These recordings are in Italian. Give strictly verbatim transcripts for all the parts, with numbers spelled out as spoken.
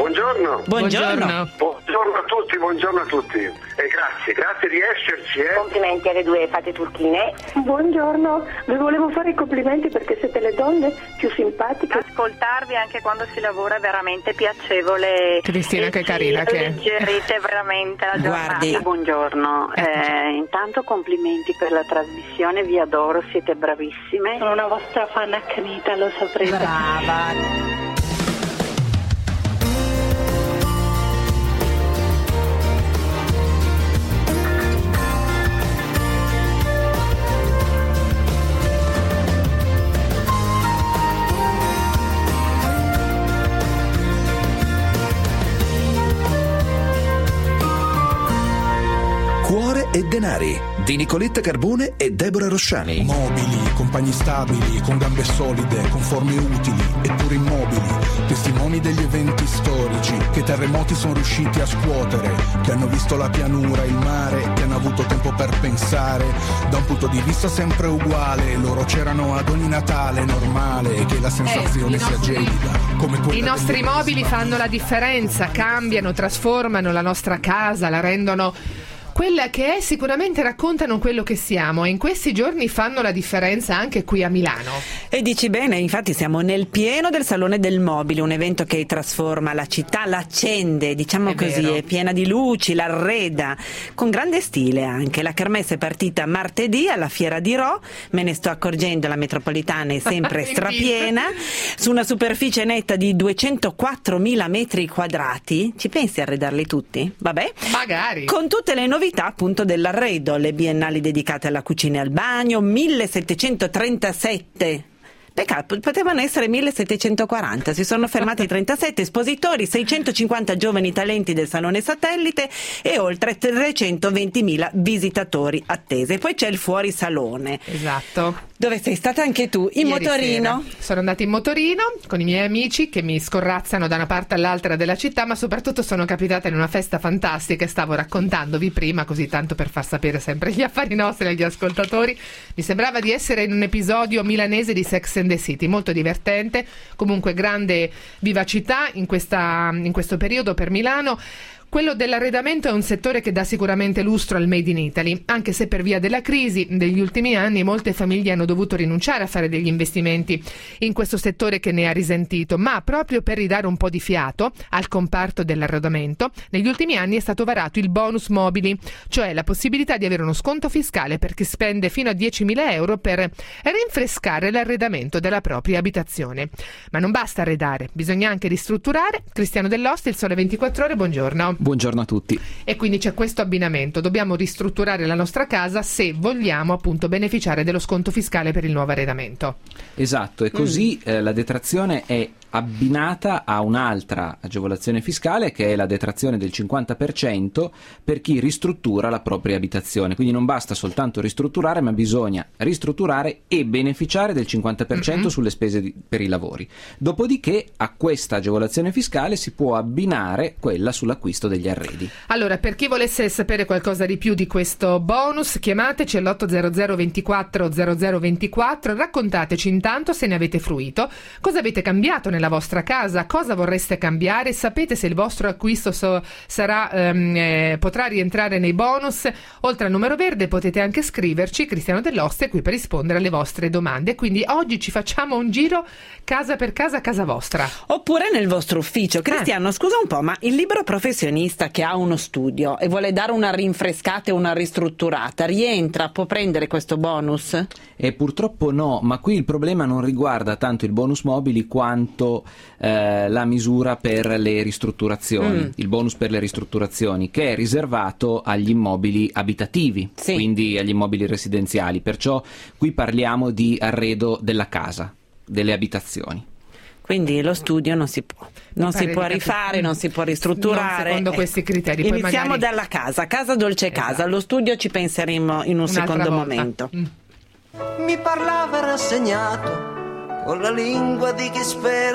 Buongiorno. Buongiorno. Buongiorno a tutti, buongiorno a tutti. E grazie, grazie di esserci. Eh. Complimenti alle due fate turchine. Buongiorno, vi volevo fare i complimenti perché siete le donne più simpatiche. Ascoltarvi anche quando si lavora è veramente piacevole. Cristina, e che carina che è. Alleggerite veramente la giornata. Guardi. Buongiorno. Eh, intanto complimenti per la trasmissione, vi adoro, siete bravissime. Sono una vostra fan accanita, lo saprete. Brava. Cuore e denari di Nicoletta Carbone e Deborah Rosciani. Mobili, compagni stabili, con gambe solide, con forme utili eppure immobili, testimoni degli eventi storici che terremoti sono riusciti a scuotere, che hanno visto la pianura, il mare, che hanno avuto tempo per pensare da un punto di vista sempre uguale. Loro c'erano ad ogni Natale, normale che la sensazione eh, sia nostri, gelida come quella. I nostri mobili fanno la differenza, cambiano, trasformano la nostra casa, la rendono quella che è, sicuramente raccontano quello che siamo e in questi giorni fanno la differenza anche qui a Milano. E dici bene, infatti siamo nel pieno del Salone del Mobile, un evento che trasforma la città, l'accende, diciamo È così, vero. è piena di luci, l'arreda, con grande stile anche. La kermesse è partita martedì alla Fiera di Rho, me ne sto accorgendo, la metropolitana è sempre strapiena, su una superficie netta di duecentoquattromila metri quadrati. Ci pensi a arredarli tutti? Vabbè. Magari. Con tutte le novità appunto dell'arredo, le biennali dedicate alla cucina e al bagno, millesettecentotrentasette. Peccato, potevano essere millesettecentoquaranta, si sono fermati trentasette espositori, seicentocinquanta giovani talenti del Salone Satellite e oltre trecentoventimila visitatori attesi. E poi c'è il fuorisalone. Esatto. Dove sei stata anche tu, in Ieri motorino. sera. Sono andata in motorino con i miei amici che mi scorrazzano da una parte all'altra della città, ma soprattutto sono capitata in una festa fantastica e stavo raccontandovi prima, così tanto per far sapere sempre gli affari nostri agli ascoltatori. Mi sembrava di essere in un episodio milanese di Sex and the City, molto divertente, comunque grande vivacità in, questa, in questo periodo per Milano. Quello dell'arredamento è un settore che dà sicuramente lustro al Made in Italy, anche se per via della crisi degli ultimi anni molte famiglie hanno dovuto rinunciare a fare degli investimenti in questo settore che ne ha risentito, ma proprio per ridare un po' di fiato al comparto dell'arredamento, negli ultimi anni è stato varato il bonus mobili, cioè la possibilità di avere uno sconto fiscale per chi spende fino a diecimila euro per rinfrescare l'arredamento della propria abitazione. Ma non basta arredare, bisogna anche ristrutturare. Cristiano Dell'Oste, Il Sole ventiquattro Ore, buongiorno. Buongiorno a tutti. E quindi c'è questo abbinamento, dobbiamo ristrutturare la nostra casa se vogliamo appunto beneficiare dello sconto fiscale per il nuovo arredamento. Esatto, e così mm. eh, la detrazione è abbinata a un'altra agevolazione fiscale che è la detrazione del cinquanta per cento per chi ristruttura la propria abitazione. Quindi non basta soltanto ristrutturare, ma bisogna ristrutturare e beneficiare del cinquanta per cento mm-hmm. sulle spese di, per i lavori. Dopodiché a questa agevolazione fiscale si può abbinare quella sull'acquisto degli arredi. Allora, per chi volesse sapere qualcosa di più di questo bonus, chiamateci all'ottocento ventiquattro zero zero ventiquattro, raccontateci intanto se ne avete fruito, cosa avete cambiato nella vostra casa, cosa vorreste cambiare, sapete se il vostro acquisto so, sarà, ehm, eh, potrà rientrare nei bonus. Oltre al numero verde potete anche scriverci. Cristiano Dell'Oste è qui per rispondere alle vostre domande, quindi oggi ci facciamo un giro casa per casa, casa vostra. Oppure nel vostro ufficio. Cristiano, eh. scusa un po', ma il libero professionista che ha uno studio e vuole dare una rinfrescata e una ristrutturata, rientra, può prendere questo bonus? E purtroppo no, ma qui il problema non riguarda tanto il bonus mobili quanto eh, la misura per le ristrutturazioni, mm. il bonus per le ristrutturazioni, che è riservato agli immobili abitativi, sì. quindi agli immobili residenziali, perciò qui parliamo di arredo della casa, delle abitazioni. Quindi lo studio non si può, non si può rifare, non si può ristrutturare. Non secondo questi criteri. Poi iniziamo magari... dalla casa, casa dolce casa, esatto. Lo studio ci penseremo in un Un'altra secondo volta. momento. Mm. Mi parlava rassegnato, con la lingua di chi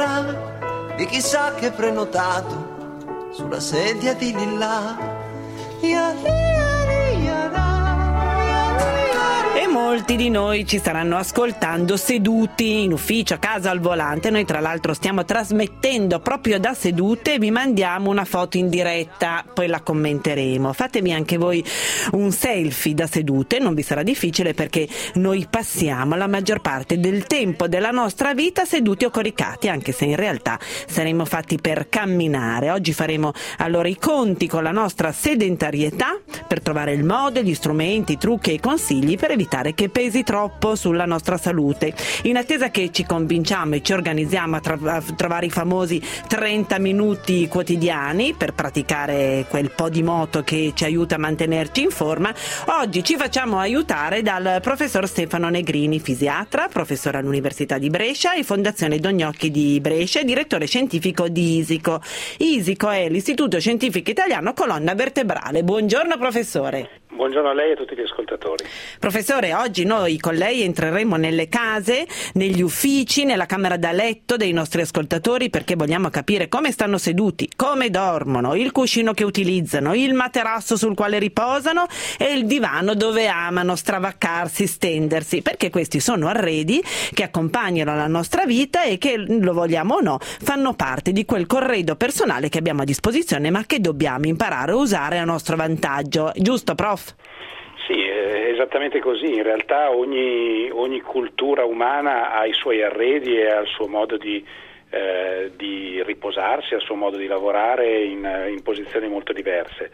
spera, di chi sa che è prenotato, sulla sedia di lilla. E molti di noi ci staranno ascoltando seduti in ufficio, a casa, al volante. Noi tra l'altro stiamo trasmettendo proprio da sedute e vi mandiamo una foto in diretta, poi la commenteremo. Fatevi anche voi un selfie da sedute, non vi sarà difficile perché noi passiamo la maggior parte del tempo della nostra vita seduti o coricati, anche se in realtà saremo fatti per camminare. Oggi faremo allora i conti con la nostra sedentarietà per trovare il modo, gli strumenti, i trucchi e i consigli per evitare che pesi troppo sulla nostra salute. In attesa che ci convinciamo e ci organizziamo a, tra- a trovare i famosi trenta minuti quotidiani per praticare quel po' di moto che ci aiuta a mantenerci in forma, oggi ci facciamo aiutare dal professor Stefano Negrini, fisiatra, professore all'Università di Brescia e Fondazione Don Gnocchi di Brescia e direttore scientifico di ISICO. ISICO è l'Istituto Scientifico Italiano Colonna Vertebrale. Buongiorno professore. Buongiorno a lei e a tutti gli ascoltatori. Professore, oggi noi con lei entreremo nelle case, negli uffici, nella camera da letto dei nostri ascoltatori perché vogliamo capire come stanno seduti, come dormono, il cuscino che utilizzano, il materasso sul quale riposano e il divano dove amano stravaccarsi, stendersi, perché questi sono arredi che accompagnano la nostra vita e che, lo vogliamo o no, fanno parte di quel corredo personale che abbiamo a disposizione ma che dobbiamo imparare a usare a nostro vantaggio. Giusto, prof? Sì, è esattamente così. In realtà ogni, ogni cultura umana ha i suoi arredi e ha il suo modo di, eh, di riposarsi, ha il suo modo di lavorare in, in posizioni molto diverse.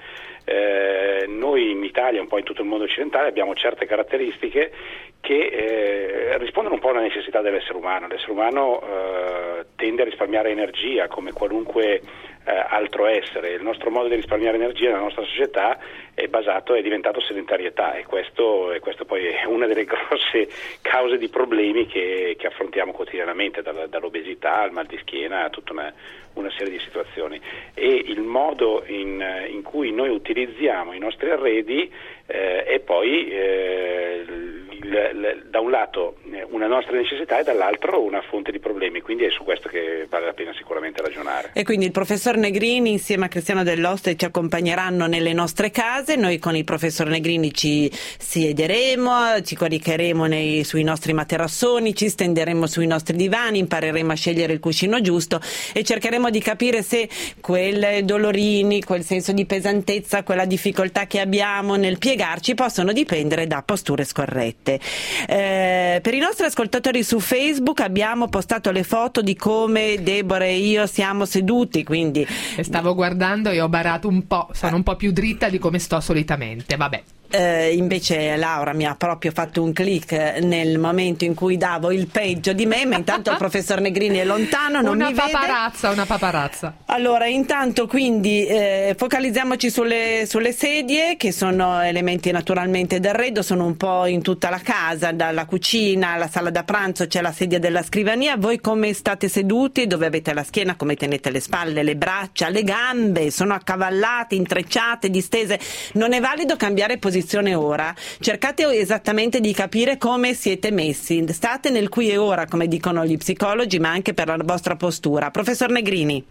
Eh, noi in Italia, un po' in tutto il mondo occidentale, abbiamo certe caratteristiche che eh, rispondono un po' alla necessità dell'essere umano. L'essere umano eh, tende a risparmiare energia come qualunque eh, altro essere. Il nostro modo di risparmiare energia nella nostra società è basato, è diventato sedentarietà e questo, e questo poi è una delle grosse cause di problemi che, che affrontiamo quotidianamente, dalla, dall'obesità al mal di schiena a tutta una, una serie di situazioni. E il modo in, in cui noi utilizziamo i nostri arredi eh, è poi eh, il, il, da un lato una nostra necessità e dall'altro una fonte di problemi, quindi è su questo che vale la pena sicuramente ragionare. E quindi il professor Negrini insieme a Cristiano Dell'Oste ci accompagneranno nelle nostre case, noi con il professor Negrini ci siederemo, ci coricheremo nei, sui nostri materassoni, ci stenderemo sui nostri divani, impareremo a scegliere il cuscino giusto e cercheremo di capire se quei dolorini, quel senso di pesantezza, quella difficoltà che abbiamo nel piegarci possono dipendere da posture scorrette. Eh, per i nostri ascoltatori su Facebook abbiamo postato le foto di come Deborah e io siamo seduti, quindi e stavo guardando e ho barato un po', sono un po' più dritta di come sto solitamente, vabbè. Eh, invece Laura mi ha proprio fatto un click nel momento in cui davo il peggio di me, ma intanto il professor Negrini è lontano, non una mi vede. Una paparazza, una paparazza. Allora, intanto quindi eh, focalizziamoci sulle, sulle sedie, che sono elementi naturalmente d'arredo, sono un po' in tutta la casa, dalla cucina alla sala da pranzo c'è la sedia della scrivania. Voi come state seduti? Dove avete la schiena? Come tenete le spalle, le braccia, le gambe? Sono accavallate, intrecciate, distese? Non è valido cambiare posizione ora, cercate esattamente di capire come siete messi, state nel qui e ora come dicono gli psicologi, ma anche per la vostra postura. Professor Negrini.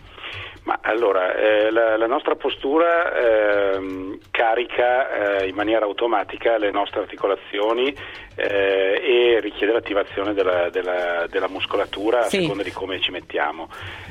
Ma allora, eh, la, la nostra postura eh, carica eh, in maniera automatica le nostre articolazioni eh, e richiede l'attivazione della, della, della muscolatura sì. a seconda di come ci mettiamo.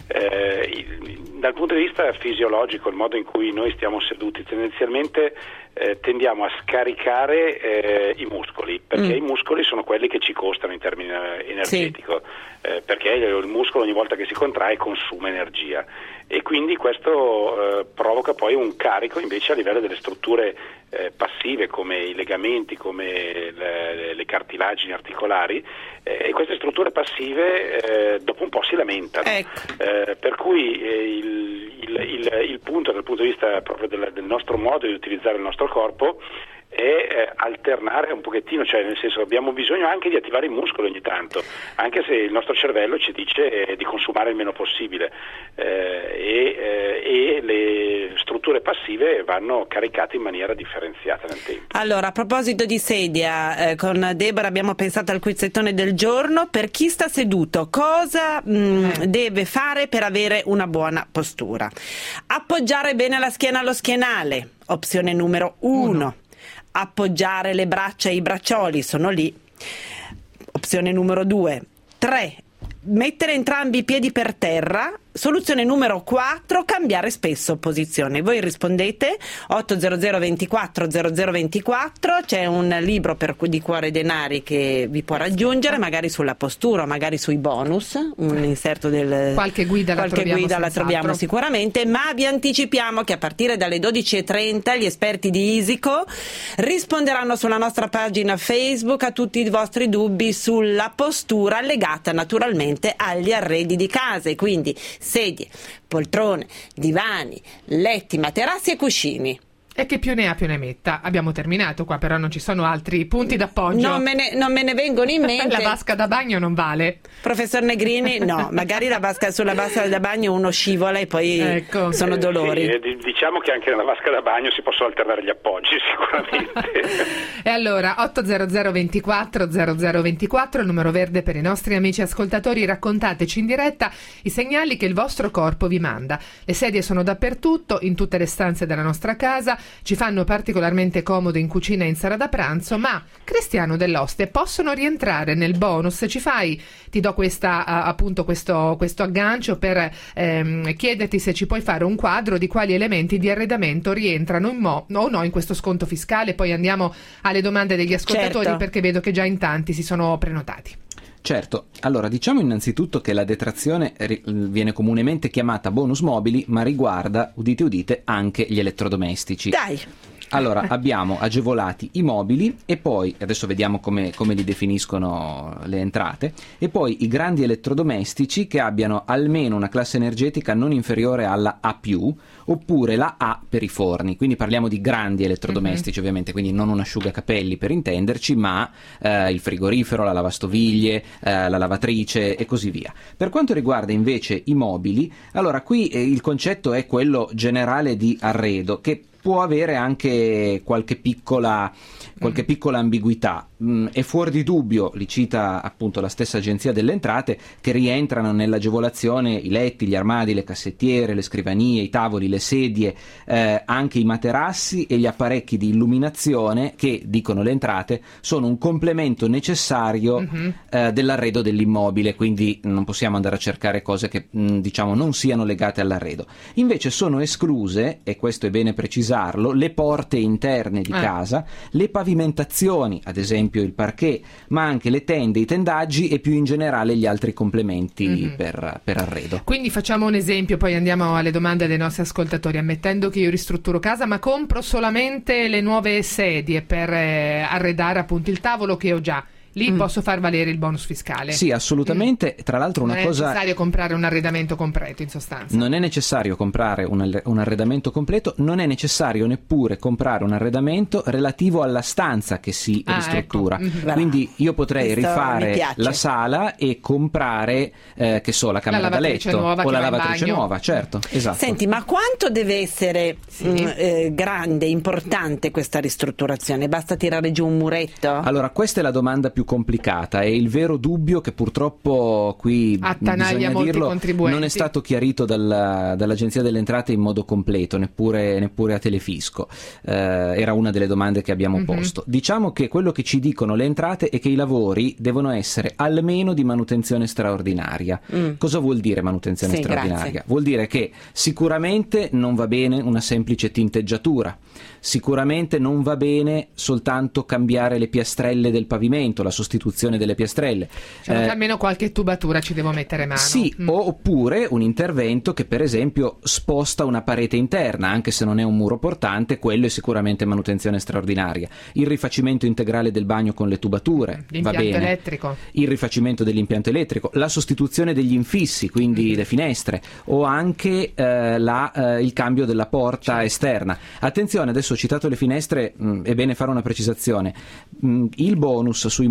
Eh, dal punto di vista fisiologico, il modo in cui noi stiamo seduti, tendenzialmente eh, tendiamo a scaricare eh, i muscoli, perché mm. i muscoli sono quelli che ci costano in termini energetico, sì. eh, perché il muscolo ogni volta che si contrae consuma energia e quindi questo eh, provoca poi un carico invece a livello delle strutture eh, passive come i legamenti, come le, le cartilagini articolari eh, e queste strutture passive eh, dopo un po' si lamentano, ecco. eh, per cui eh, il, il, il, il punto dal punto di vista proprio del, del nostro modo di utilizzare il nostro corpo è eh, alternare un pochettino, cioè nel senso abbiamo bisogno anche di attivare i muscoli ogni tanto, anche se il nostro cervello ci dice eh, di consumare il meno possibile eh, e, eh, e le strutture passive vanno caricate in maniera differenziata nel tempo. Allora, a proposito di sedia, eh, con Deborah abbiamo pensato al quizzettone del giorno. Per chi sta seduto, cosa mh, deve fare per avere una buona postura? Appoggiare bene la schiena allo schienale, opzione numero uno. appoggiare le braccia e i braccioli, sono lì. Opzione numero due. tre. Mettere entrambi i piedi per terra. Soluzione numero quattro, cambiare spesso posizione. Voi rispondete otto zero zero ventiquattro zero zero ventiquattro, c'è un libro per, di Cuore Denari che vi può raggiungere, magari sulla postura, magari sui bonus, un inserto del qualche guida la qualche troviamo, guida la troviamo sicuramente, ma vi anticipiamo che a partire dalle dodici e trenta gli esperti di Isico risponderanno sulla nostra pagina Facebook a tutti i vostri dubbi sulla postura legata naturalmente agli arredi di casa, e quindi sedie, poltrone, divani, letti, materassi e cuscini. E che più ne ha più ne metta. Abbiamo terminato qua, però non ci sono altri punti d'appoggio. Non me ne, non me ne vengono in mente. La vasca da bagno non vale. Professor Negrini, no, magari la vasca, sulla vasca da bagno uno scivola e poi ecco. sono dolori. Eh, sì, diciamo che anche nella vasca da bagno si possono alternare gli appoggi sicuramente. E allora otto zero zero ventiquattro zero zero ventiquattro, il numero verde per i nostri amici ascoltatori. Raccontateci in diretta i segnali che il vostro corpo vi manda. Le sedie sono dappertutto, in tutte le stanze della nostra casa, ci fanno particolarmente comodo in cucina e in sala da pranzo, ma Cristiano Dell'Oste, possono rientrare nel bonus? Ci fai, ti do questa, appunto questo, questo aggancio per ehm, chiederti se ci puoi fare un quadro di quali elementi di arredamento rientrano in mo- o no in questo sconto fiscale. Poi andiamo alle domande degli ascoltatori, certo, perché vedo che già in tanti si sono prenotati. Certo, allora diciamo innanzitutto che la detrazione viene comunemente chiamata bonus mobili, ma riguarda, udite udite, anche gli elettrodomestici. Dai! Allora, abbiamo agevolati i mobili e poi, adesso vediamo come, come li definiscono le entrate, e poi i grandi elettrodomestici che abbiano almeno una classe energetica non inferiore alla A più, oppure la A per i forni. Quindi parliamo di grandi elettrodomestici, mm-hmm. ovviamente, quindi non un asciugacapelli per intenderci, ma eh, il frigorifero, la lavastoviglie, eh, la lavatrice e così via. Per quanto riguarda invece i mobili, allora qui eh, il concetto è quello generale di arredo, che può avere anche qualche piccola, qualche piccola ambiguità. Mm, è fuori di dubbio, li cita appunto la stessa Agenzia delle Entrate, che rientrano nell'agevolazione i letti, gli armadi, le cassettiere, le scrivanie, i tavoli, le sedie, eh, anche i materassi e gli apparecchi di illuminazione che, dicono le entrate, sono un complemento necessario mm-hmm. eh, dell'arredo dell'immobile, quindi non possiamo andare a cercare cose che mh, diciamo non siano legate all'arredo. Invece sono escluse, e questo è bene precisare, le porte interne di eh. casa, le pavimentazioni, ad esempio il parquet, ma anche le tende, i tendaggi e più in generale gli altri complementi mm-hmm. per, per arredo. Quindi facciamo un esempio, poi andiamo alle domande dei nostri ascoltatori. Ammettendo che io ristrutturo casa, ma compro solamente le nuove sedie per eh, arredare appunto il tavolo che ho già, lì mm. posso far valere il bonus fiscale? Sì, assolutamente. Mm. Tra l'altro una non cosa... Non è necessario comprare un arredamento completo, in sostanza. Non è necessario comprare un, un arredamento completo, non è necessario neppure comprare un arredamento relativo alla stanza che si ah, ristruttura. Ecco. Mm-hmm. Quindi io potrei Questo rifare la sala e comprare, eh, che so, la camera la da letto nuova, o la lavatrice nuova, certo, esatto. Senti, ma quanto deve essere sì. mh, eh, grande, importante questa ristrutturazione? Basta tirare giù un muretto? Allora, questa è la domanda più complicata, e il vero dubbio che purtroppo qui attanaglia bisogna molti dirlo contribuenti. Non è stato chiarito dalla, dall'Agenzia delle Entrate in modo completo, neppure, neppure a Telefisco. Eh, era una delle domande che abbiamo mm-hmm. posto. Diciamo che quello che ci dicono le entrate è che i lavori devono essere almeno di manutenzione straordinaria. Mm. Cosa vuol dire manutenzione sì, straordinaria? Grazie. Vuol dire che sicuramente non va bene una semplice tinteggiatura, sicuramente non va bene soltanto cambiare le piastrelle del pavimento, la sostituzione delle piastrelle. Cioè, eh, almeno qualche tubatura ci devo mettere mano. Sì, mm. oppure un intervento che per esempio sposta una parete interna, anche se non è un muro portante, quello è sicuramente manutenzione straordinaria. Il rifacimento integrale del bagno con le tubature, l'impianto va bene. elettrico. Il rifacimento dell'impianto elettrico, la sostituzione degli infissi, quindi mm. le finestre, o anche eh, la, eh, il cambio della porta certo. esterna. Attenzione, adesso ho citato le finestre, mh, è bene fare una precisazione. Mh, il bonus sui mobili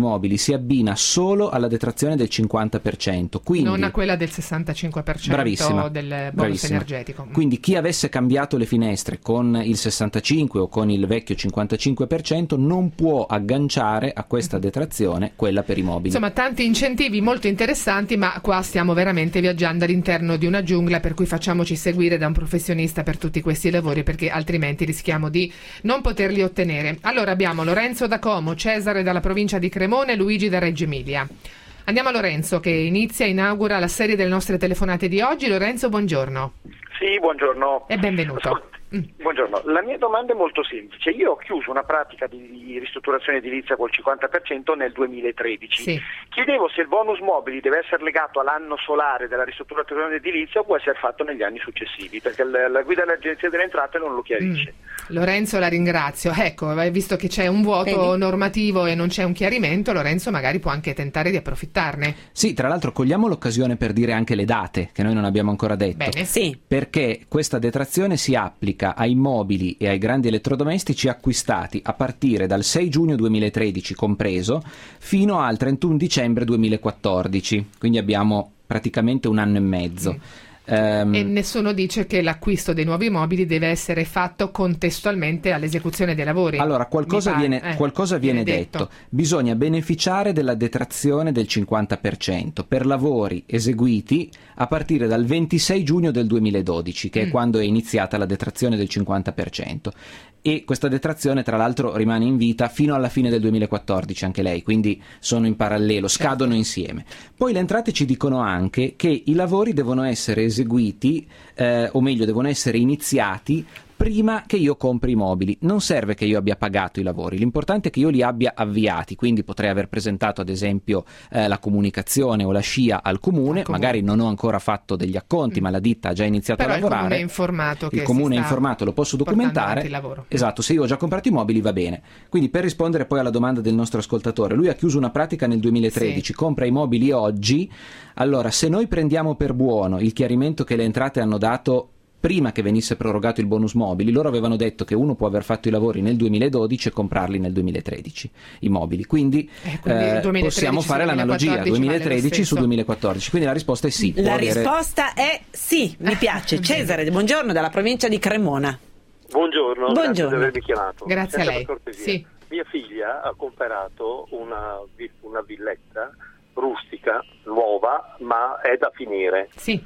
mobili si abbina solo alla detrazione del cinquanta per cento, quindi non a quella del sessantacinque per cento bravissima, del bonus bravissima. energetico. Quindi chi avesse cambiato le finestre con il sessantacinque o con il vecchio cinquantacinque per cento non può agganciare a questa detrazione quella per i mobili. Insomma, tanti incentivi molto interessanti, ma qua stiamo veramente viaggiando all'interno di una giungla, per cui facciamoci seguire da un professionista per tutti questi lavori, perché altrimenti rischiamo di non poterli ottenere. Allora abbiamo Lorenzo da Como, Cesare dalla provincia di Cremona e Luigi da Reggio Emilia. Andiamo a Lorenzo, che inizia, inaugura la serie delle nostre telefonate di oggi. Lorenzo, buongiorno. Sì, buongiorno. E benvenuto. Ascolti, mm. Buongiorno, la mia domanda è molto semplice. Io ho chiuso una pratica di ristrutturazione edilizia col cinquanta per cento nel duemilatredici. Sì. Chiedevo se il bonus mobili deve essere legato all'anno solare della ristrutturazione edilizia o può essere fatto negli anni successivi, perché la, la guida dell'Agenzia delle Entrate non lo chiarisce. Mm. Lorenzo, la ringrazio. Ecco, visto che c'è un vuoto Vedi? normativo e non c'è un chiarimento, Lorenzo magari può anche tentare di approfittarne. Sì, tra l'altro cogliamo l'occasione per dire anche le date, che noi non abbiamo ancora detto. Bene. Sì. Perché questa detrazione si applica ai mobili e ai grandi elettrodomestici acquistati a partire dal sei giugno duemilatredici compreso fino al trentuno dicembre duemilaquattordici, quindi abbiamo praticamente un anno e mezzo. Mm. Um, e nessuno dice che l'acquisto dei nuovi mobili deve essere fatto contestualmente all'esecuzione dei lavori. Allora, qualcosa pare, viene, eh, qualcosa viene detto. detto. Bisogna beneficiare della detrazione del cinquanta per cento per lavori eseguiti a partire dal ventisei giugno del duemiladodici, che mm. è quando è iniziata la detrazione del cinquanta per cento. E questa detrazione tra l'altro rimane in vita fino alla fine del duemilaquattordici anche lei, quindi sono in parallelo, scadono certo. insieme. Poi le entrate ci dicono anche che i lavori devono essere eseguiti, eh, o meglio devono essere iniziati prima che io compri i mobili. Non serve che io abbia pagato i lavori, l'importante è che io li abbia avviati, quindi potrei aver presentato ad esempio eh, la comunicazione o la scia al comune, comune, magari non ho ancora fatto degli acconti mm. ma la ditta ha già iniziato Però a lavorare. il comune è informato, il che comune si è informato, lo posso documentare. Esatto, se io ho già comprato i mobili va bene. Quindi per rispondere poi alla domanda del nostro ascoltatore, lui ha chiuso una pratica nel duemilatredici, sì. compra i mobili oggi. Allora, se noi prendiamo per buono il chiarimento che le entrate hanno dato prima che venisse prorogato il bonus mobili, loro avevano detto che uno può aver fatto i lavori nel duemiladodici e comprarli nel duemilatredici, i mobili. Quindi, eh, quindi eh, possiamo fare l'analogia duemilatredici su duemilaquattordici. Quindi la risposta è sì. La avere... risposta è sì, mi piace. Cesare, buongiorno, dalla provincia di Cremona. Buongiorno, buongiorno. grazie di avermi chiamato. Grazie Senza a lei. Sì. Mia figlia ha comprato una, una villetta rustica, nuova, ma è da finire. Sì.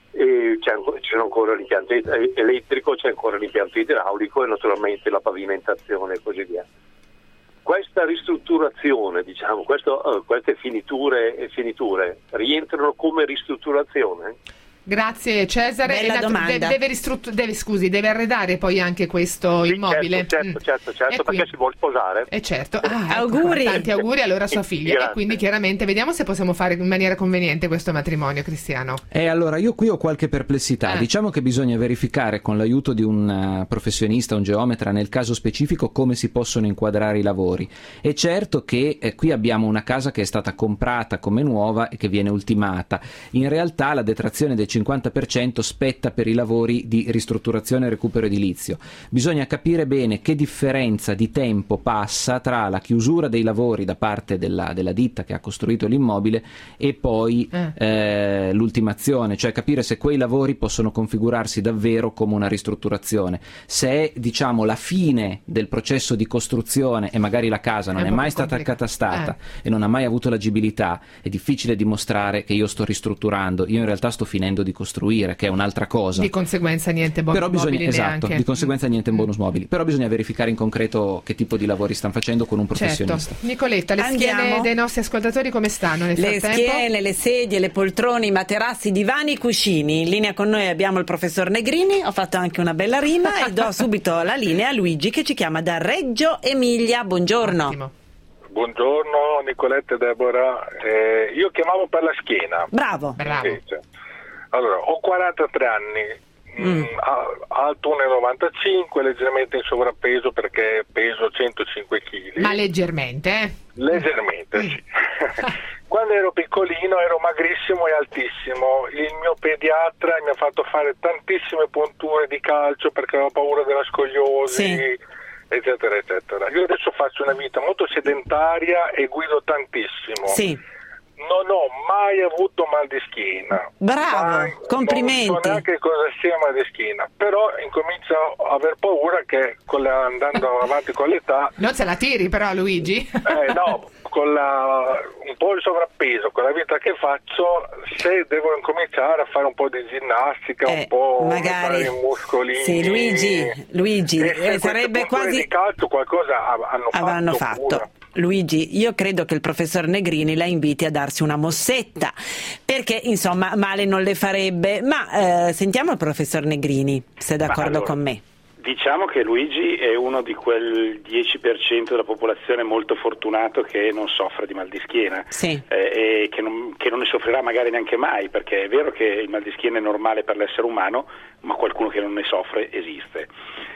E c'è, c'è ancora l'impianto elettrico, c'è ancora l'impianto idraulico e naturalmente la pavimentazione e così via. Questa ristrutturazione, diciamo, questo, uh, queste finiture, finiture rientrano come ristrutturazione? Grazie Cesare. Bella domanda. Deve, deve, ristruttur- deve, scusi, deve arredare poi anche questo sì, immobile. Certo, certo, certo, certo perché si vuole sposare. E certo. Ah, ecco, auguri. Tanti auguri allora a sua figlia. Grazie. E quindi chiaramente vediamo se possiamo fare in maniera conveniente questo matrimonio, Cristiano. E allora io qui ho qualche perplessità. Eh. Diciamo che bisogna verificare con l'aiuto di un uh, professionista, un geometra, nel caso specifico come si possono inquadrare i lavori. È certo che eh, qui abbiamo una casa che è stata comprata come nuova e che viene ultimata. In realtà la detrazione del cinquanta per cento spetta per i lavori di ristrutturazione e recupero edilizio. Bisogna capire bene che differenza di tempo passa tra la chiusura dei lavori da parte della, della ditta che ha costruito l'immobile e poi eh. Eh, l'ultimazione, cioè capire se quei lavori possono configurarsi davvero come una ristrutturazione. Se è, diciamo, la fine del processo di costruzione e magari la casa non è, è mai stata complicato. accatastata eh. e non ha mai avuto l'agibilità, è difficile dimostrare che io sto ristrutturando, io in realtà sto finendo di costruire, che è un'altra cosa. Di conseguenza niente bonus Però bisogna, mobili esatto, neanche. di conseguenza niente bonus mobili. Però bisogna verificare in concreto che tipo di lavori stanno facendo con un professionista. Certo. Nicoletta, le Andiamo. schiene dei nostri ascoltatori come stanno nel le frattempo? Le schiene, le sedie, le poltrone, i materassi, i divani, i cuscini. In linea con noi abbiamo il professor Negrini, ho fatto anche una bella rima e do subito la linea a Luigi che ci chiama da Reggio Emilia. Buongiorno. Ottimo. Buongiorno Nicoletta e Deborah, eh, io chiamavo per la schiena. Bravo. Bravo. Allora, ho quarantatré anni, mm. alto uno virgola novantacinque, leggermente in sovrappeso perché peso centocinque chili. Ma leggermente, eh? Leggermente, sì. Quando ero piccolino ero magrissimo e altissimo. Il mio pediatra mi ha fatto fare tantissime punture di calcio perché avevo paura della scoliosi. Sì. eccetera eccetera. Io adesso faccio una vita molto sedentaria e guido tantissimo. Sì. Non ho mai avuto mal di schiena. Bravo, mai, complimenti. Non so neanche cosa sia mal di schiena, però incomincio a aver paura che con la, andando avanti con l'età... Non se la tiri però, Luigi? Eh no, con la, un po' il sovrappeso, con la vita che faccio, se devo incominciare a fare un po' di ginnastica, Eh, un po' magari- i muscolini... Sì, Luigi, Luigi, e se eh, sarebbe queste cose quasi... di calcio qualcosa av- hanno fatto. avranno fatto. pure. Luigi, io credo che il professor Negrini la inviti a darsi una mossetta, perché insomma male non le farebbe. Ma eh, sentiamo il professor Negrini, se è d'accordo allora, con me. Diciamo che Luigi è uno di quel dieci per cento della popolazione molto fortunato che non soffre di mal di schiena, Sì. eh, e che non, che non ne soffrirà magari neanche mai, perché è vero che il mal di schiena è normale per l'essere umano, ma qualcuno che non ne soffre esiste.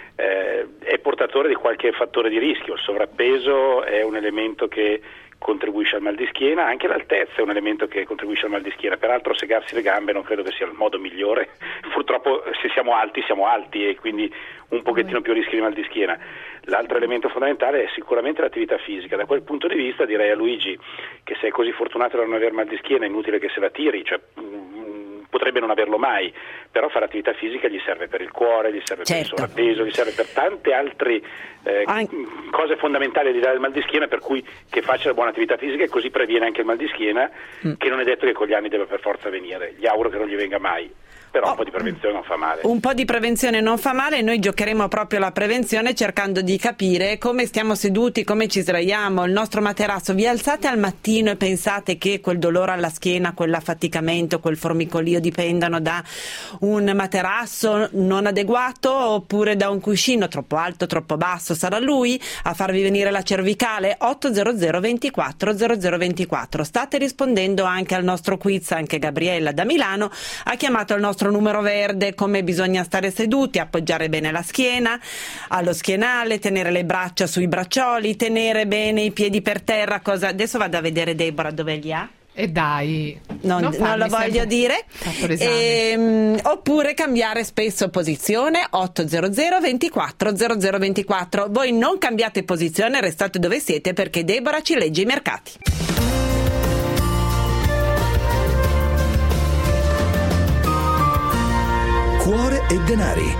Eh, è portatore di qualche fattore di rischio, il sovrappeso è un elemento che contribuisce al mal di schiena, anche l'altezza è un elemento che contribuisce al mal di schiena, peraltro segarsi le gambe non credo che sia il modo migliore, purtroppo se siamo alti siamo alti e quindi un pochettino più rischio di mal di schiena. L'altro elemento fondamentale è sicuramente l'attività fisica, da quel punto di vista direi a Luigi che se è così fortunato da non avere mal di schiena è inutile che se la tiri, cioè potrebbe non averlo mai, però fare attività fisica gli serve per il cuore, gli serve Certo. per il sovrappeso, gli serve per tante altre eh, An- cose fondamentali al di là del mal di schiena, per cui che faccia la buona attività fisica e così previene anche il mal di schiena, mm. che non è detto che con gli anni deve per forza venire, gli auguro che non gli venga mai. Però Oh, un po' di prevenzione non fa male. Un po' di prevenzione non fa male, noi giocheremo proprio la prevenzione cercando di capire come stiamo seduti, come ci sdraiamo, il nostro materasso. Vi alzate al mattino e pensate che quel dolore alla schiena, quell'affaticamento, quel formicolio dipendano da un materasso non adeguato oppure da un cuscino troppo alto, troppo basso? Sarà lui a farvi venire la cervicale? otto zero zero ventiquattro zero zero ventiquattro. State rispondendo anche al nostro quiz, anche Gabriella da Milano ha chiamato il nostro numero verde, come bisogna stare seduti, appoggiare bene la schiena allo schienale, tenere le braccia sui braccioli, tenere bene i piedi per terra. Cosa... Adesso vado a vedere Deborah dove li ha. E dai, Non, non, non lo voglio sempre... dire. Ehm, oppure cambiare spesso posizione. Otto zero zero ventiquattro zero zero ventiquattro. Voi non cambiate posizione, restate dove siete perché Deborah ci legge i mercati. Cuore e denari.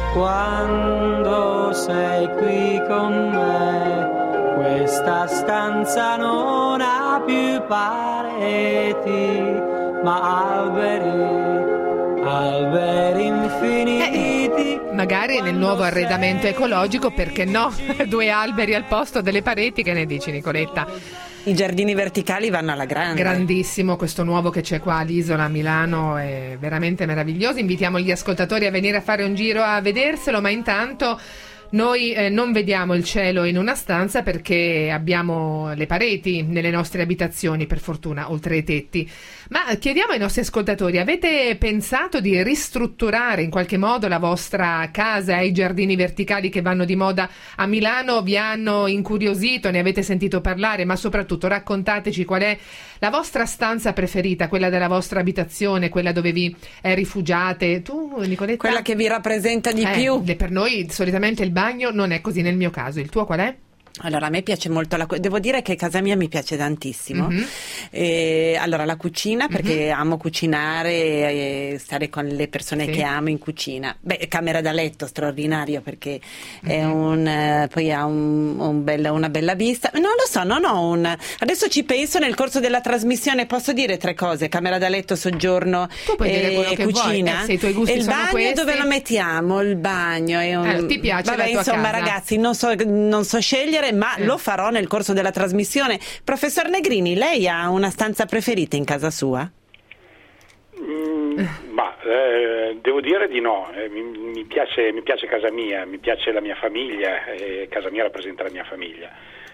Quando sei qui con me, questa stanza non ha più pareti, ma alberi, alberi infiniti. Eh, magari nel nuovo arredamento ecologico, perché no? Due alberi al posto delle pareti, che ne dici, Nicoletta? I giardini verticali vanno alla grande. Grandissimo questo nuovo che c'è qua all'Isola a Milano, è veramente meraviglioso. Invitiamo gli ascoltatori a venire a fare un giro a vederselo, ma intanto noi eh, non vediamo il cielo in una stanza perché abbiamo le pareti nelle nostre abitazioni, per fortuna, oltre ai tetti. Ma chiediamo ai nostri ascoltatori, avete pensato di ristrutturare in qualche modo la vostra casa? I giardini verticali che vanno di moda a Milano vi hanno incuriosito, ne avete sentito parlare, ma soprattutto raccontateci qual è la vostra stanza preferita, quella della vostra abitazione, quella dove vi eh, rifugiate. Tu, Nicoletta? Quella che vi rappresenta di eh, più. Per noi solitamente il bagno non è così nel mio caso. Il tuo qual è? Allora, a me piace molto la cu- devo dire che casa mia mi piace tantissimo. Mm-hmm. E, allora, la cucina, perché mm-hmm. amo cucinare e stare con le persone sì. che amo in cucina. Beh, camera da letto straordinario perché mm-hmm. è un eh, poi ha un, un bella, una bella vista. Non lo so, non ho un adesso ci penso nel corso della trasmissione, posso dire tre cose: camera da letto, soggiorno e cucina. Eh, se i tuoi gusti e il sono bagno questi... dove lo mettiamo? Il bagno è un... eh, ti piace Vabbè, la tua insomma, casa? ragazzi, non so, non so scegliere, ma eh. lo farò nel corso della trasmissione. Professor Negrini, lei ha una stanza preferita in casa sua? Mm, ma eh, devo dire di no, eh, mi, mi, piace, mi piace casa mia, mi piace la mia famiglia e casa mia rappresenta la mia famiglia.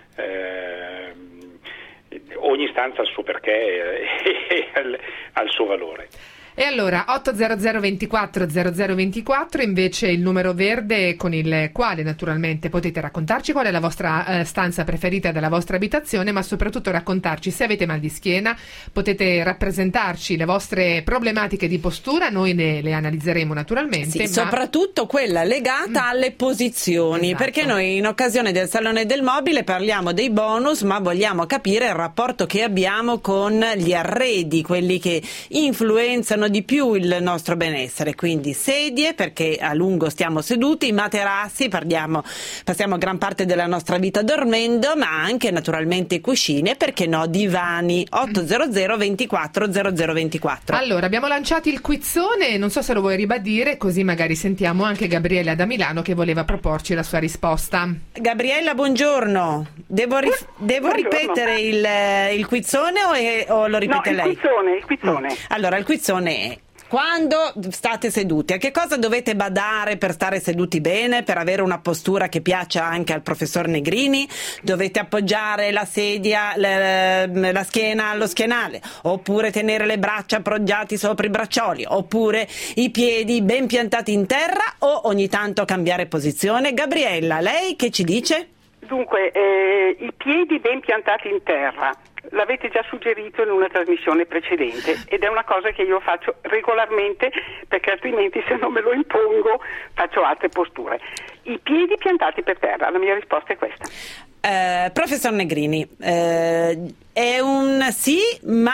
Eh, ogni stanza ha il suo perché e ha il suo valore. E allora otto zero zero ventiquattro zero zero ventiquattro invece il numero verde con il quale naturalmente potete raccontarci qual è la vostra eh, stanza preferita della vostra abitazione, ma soprattutto raccontarci se avete mal di schiena, potete rappresentarci le vostre problematiche di postura, noi le, le analizzeremo naturalmente. Sì, ma... soprattutto quella legata mm. alle posizioni, esatto. Perché noi in occasione del Salone del Mobile parliamo dei bonus, ma vogliamo capire il rapporto che abbiamo con gli arredi, quelli che influenzano di più il nostro benessere, quindi sedie perché a lungo stiamo seduti, materassi, parliamo, passiamo gran parte della nostra vita dormendo, ma anche naturalmente cuscine, perché no divani. Otto zero zero ventiquattro zero zero ventiquattro. Allora abbiamo lanciato il quizzone, non so se lo vuoi ribadire, così magari sentiamo anche Gabriella da Milano che voleva proporci la sua risposta. Gabriella, buongiorno, devo, ri- devo ripetere il, il quizzone o, è, o lo ripete no, lei? il quizzone, il quizzone. Mm. Allora il quizzone è: quando state seduti, a che cosa dovete badare per stare seduti bene, per avere una postura che piaccia anche al professor Negrini? Dovete appoggiare la sedia, la, la schiena allo schienale, oppure tenere le braccia appoggiati sopra i braccioli, oppure i piedi ben piantati in terra, o ogni tanto cambiare posizione? Gabriella, lei che ci dice? Dunque, eh, i piedi ben piantati in terra. L'avete già suggerito in una trasmissione precedente ed è una cosa che io faccio regolarmente, perché altrimenti se non me lo impongo faccio altre posture. I piedi piantati per terra, la mia risposta è questa. Eh, professor Negrini, eh, è un sì, ma...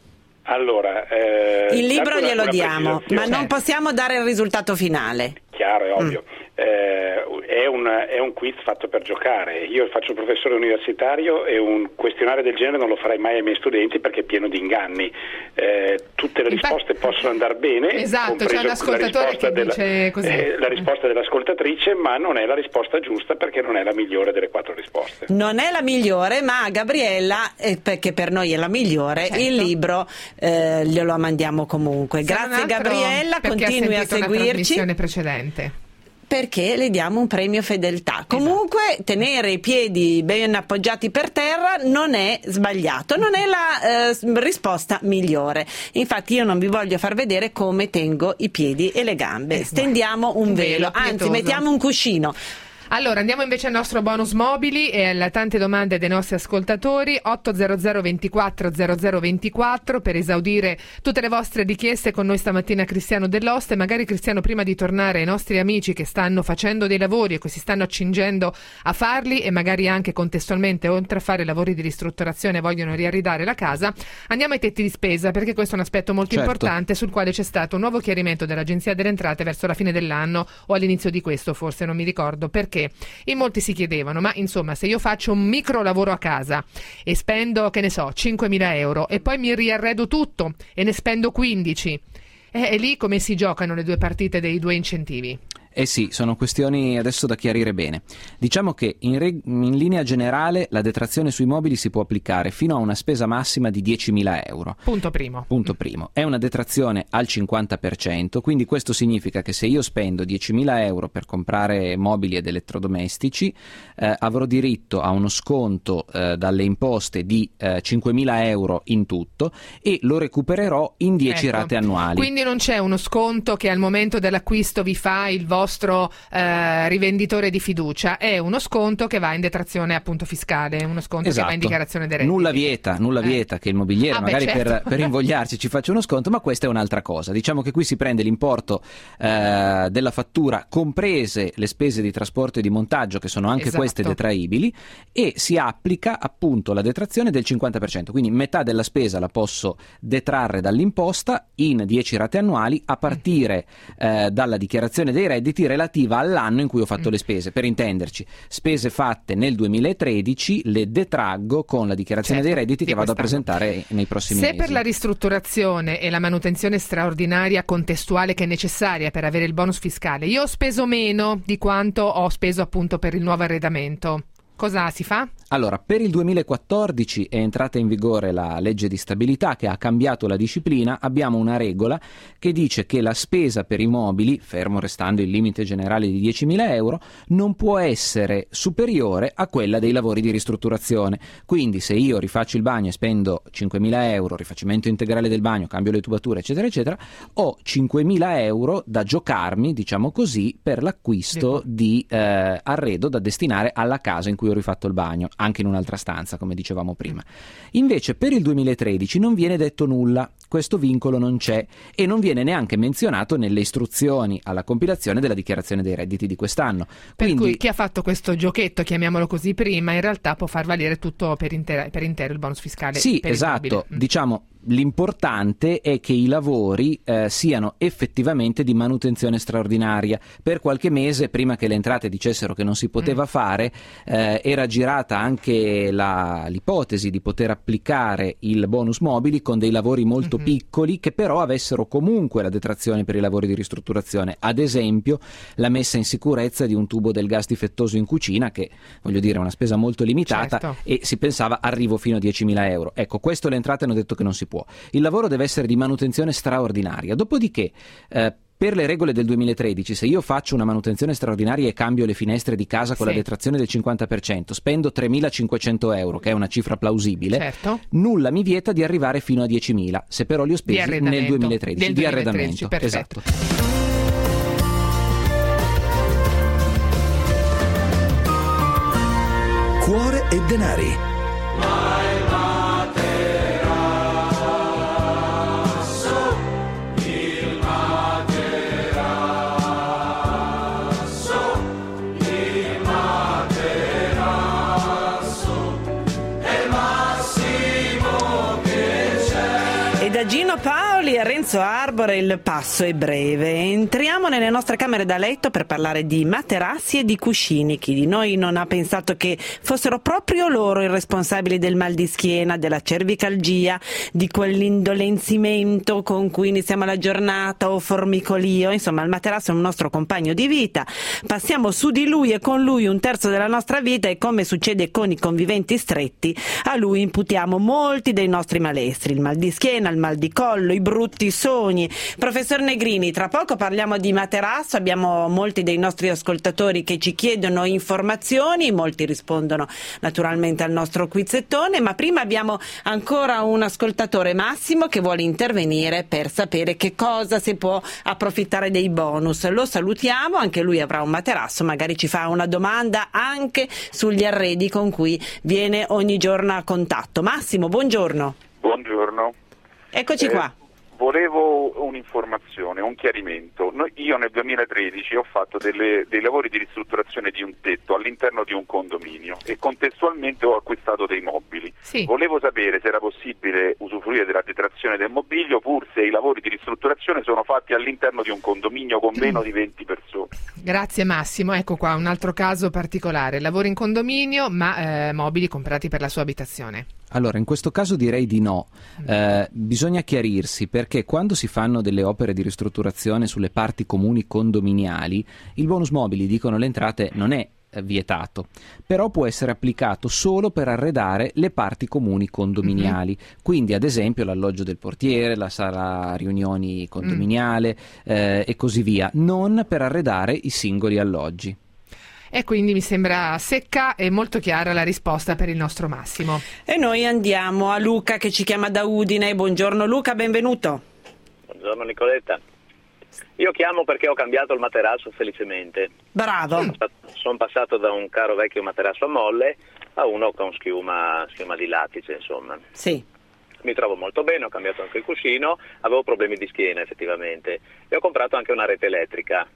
Allora, eh, il libro glielo una diamo, ma non possiamo dare il risultato finale. Chiaro, è ovvio. Mm. Eh, è, un, è un quiz fatto per giocare. Io faccio il professore universitario e un questionario del genere non lo farei mai ai miei studenti perché è pieno di inganni. Eh, tutte le risposte Infatti, possono andare bene, esatto, c'è un ascoltatore che della, dice così. Eh, la risposta dell'ascoltatrice, ma non è la risposta giusta perché non è la migliore delle quattro risposte. Non è la migliore, ma Gabriella, eh, perché per noi è la migliore, certo. Il libro eh, glielo mandiamo comunque. Se Grazie Gabriella, continui a seguirci. Una trasmissione precedente. Perché le diamo un premio fedeltà. Comunque esatto. Tenere i piedi ben appoggiati per terra non è sbagliato, non è la eh, risposta migliore. Infatti io non vi voglio far vedere come tengo i piedi e le gambe. Eh, Stendiamo un, un velo, velo anzi mettiamo un cuscino. Allora andiamo invece al nostro bonus mobili e alle tante domande dei nostri ascoltatori. Otto zero zero ventiquattro zero zero ventiquattro per esaudire tutte le vostre richieste. Con noi stamattina Cristiano Dell'Oste. Magari Cristiano, prima di tornare ai nostri amici che stanno facendo dei lavori e che si stanno accingendo a farli e magari anche contestualmente oltre a fare lavori di ristrutturazione vogliono riarredare la casa, andiamo ai tetti di spesa, perché questo è un aspetto molto certo. importante sul quale c'è stato un nuovo chiarimento dell'Agenzia delle Entrate verso la fine dell'anno o all'inizio di questo, forse non mi ricordo perché. In molti si chiedevano, ma insomma se io faccio un micro lavoro a casa e spendo, che ne so, cinquemila euro e poi mi riarredo tutto e ne spendo quindici, eh, e lì come si giocano le due partite dei due incentivi? Eh sì, sono questioni adesso da chiarire bene. Diciamo che in, reg- in linea generale la detrazione sui mobili si può applicare fino a una spesa massima di diecimila euro. Punto primo. Punto primo. È una detrazione al cinquanta per cento, quindi questo significa che se io spendo diecimila euro per comprare mobili ed elettrodomestici eh, avrò diritto a uno sconto eh, dalle imposte di eh, cinquemila euro in tutto e lo recupererò in dieci ecco. rate annuali. Quindi non c'è uno sconto che al momento dell'acquisto vi fa il vostro vostro eh, rivenditore di fiducia, è uno sconto che va in detrazione appunto fiscale, uno sconto esatto. che va in dichiarazione dei redditi. Nulla vieta, nulla eh. vieta che il mobiliere ah, magari beh, certo. per, per invogliarci ci faccia uno sconto, ma questa è un'altra cosa. Diciamo che qui si prende l'importo eh, della fattura, comprese le spese di trasporto e di montaggio, che sono anche esatto. queste detraibili, e si applica appunto la detrazione del cinquanta per cento, quindi metà della spesa la posso detrarre dall'imposta in dieci rate annuali a partire eh, dalla dichiarazione dei redditi relativa all'anno in cui ho fatto mm. le spese. Per intenderci, spese fatte nel duemilatredici le detraggo con la dichiarazione certo, dei redditi che vado a presentare nei prossimi Se mesi. Per la ristrutturazione e la manutenzione straordinaria contestuale che è necessaria per avere il bonus fiscale io ho speso meno di quanto ho speso appunto per il nuovo arredamento, Cosa si fa? Allora, per il duemilaquattordici è entrata in vigore la legge di stabilità che ha cambiato la disciplina. Abbiamo una regola che dice che la spesa per i mobili, fermo restando il limite generale di diecimila euro, non può essere superiore a quella dei lavori di ristrutturazione. Quindi se io rifaccio il bagno e spendo cinquemila euro, rifacimento integrale del bagno, cambio le tubature, eccetera, eccetera, ho cinquemila euro da giocarmi, diciamo così, per l'acquisto di eh, arredo da destinare alla casa in cui ho rifatto il bagno, anche in un'altra stanza, come dicevamo prima. Invece per il duemilatredici non viene detto nulla, questo vincolo non c'è e non viene neanche menzionato nelle istruzioni alla compilazione della dichiarazione dei redditi di quest'anno. Per Quindi, cui chi ha fatto questo giochetto, chiamiamolo così prima, in realtà può far valere tutto per, intera- per intero il bonus fiscale. sì, per il esatto, mobile. Mm. diciamo l'importante è che i lavori eh, siano effettivamente di manutenzione straordinaria. Per qualche mese, prima che le entrate dicessero che non si poteva mm. fare, eh, era girata anche la, l'ipotesi di poter applicare il bonus mobili con dei lavori molto mm-hmm. piccoli che però avessero comunque la detrazione per i lavori di ristrutturazione, ad esempio la messa in sicurezza di un tubo del gas difettoso in cucina, che voglio dire è una spesa molto limitata, certo. e si pensava arrivo fino a diecimila euro. Ecco, questo le entrate hanno detto che non si può. Il lavoro deve essere di manutenzione straordinaria. Dopodiché, eh, per le regole del duemilatredici, se io faccio una manutenzione straordinaria e cambio le finestre di casa con sì. la detrazione del cinquanta per cento, spendo tremilacinquecento euro, che è una cifra plausibile, certo. nulla mi vieta di arrivare fino a diecimila, se però li ho spesi nel duemilatredici. Del di duemilatredici, arredamento. perfetto. Esatto. Cuore e denari. Da Gino Paoli a Renzo Arbore il passo è breve. Entriamo nelle nostre camere da letto per parlare di materassi e di cuscini. Chi di noi non ha pensato che fossero proprio loro i responsabili del mal di schiena, della cervicalgia, di quell'indolenzimento con cui iniziamo la giornata o formicolio? Insomma, il materasso è un nostro compagno di vita. Passiamo su di lui e con lui un terzo della nostra vita e, come succede con i conviventi stretti, a lui imputiamo molti dei nostri malestri, il mal di schiena, il mal di collo, i brutti sogni. Professor Negrini, tra poco parliamo di materasso, abbiamo molti dei nostri ascoltatori che ci chiedono informazioni, molti rispondono naturalmente al nostro quizzettone, ma prima abbiamo ancora un ascoltatore, Massimo, che vuole intervenire per sapere che cosa si può approfittare dei bonus. Lo salutiamo, anche lui avrà un materasso, magari ci fa una domanda anche sugli arredi con cui viene ogni giorno a contatto. Massimo, buongiorno. Buongiorno. Eccoci eh, qua. Volevo un'informazione, un chiarimento. Noi, io nel duemilatredici ho fatto delle, dei lavori di ristrutturazione di un tetto all'interno di un condominio e contestualmente ho acquistato dei mobili. Sì. Volevo sapere se era possibile usufruire della detrazione del mobilio, pur se i lavori di ristrutturazione sono fatti all'interno di un condominio con meno di venti persone. Grazie Massimo, ecco qua un altro caso particolare, lavori in condominio ma eh, mobili comprati per la sua abitazione. Allora, in questo caso direi di no. Eh, bisogna chiarirsi, perché quando si fanno delle opere di ristrutturazione sulle parti comuni condominiali, il bonus mobili, dicono le entrate, non è vietato, però può essere applicato solo per arredare le parti comuni condominiali, mm-hmm. quindi ad esempio l'alloggio del portiere, la sala riunioni condominiale mm. eh, e così via, non per arredare i singoli alloggi. E quindi mi sembra secca e molto chiara la risposta per il nostro Massimo. E noi andiamo a Luca che ci chiama da Udine. Buongiorno Luca, benvenuto. Buongiorno Nicoletta. Io chiamo perché ho cambiato il materasso felicemente. Bravo. Sono passato da un caro vecchio materasso a molle a uno con schiuma, schiuma di lattice, insomma. Sì. Mi trovo molto bene, ho cambiato anche il cuscino, avevo problemi di schiena effettivamente e ho comprato anche una rete elettrica.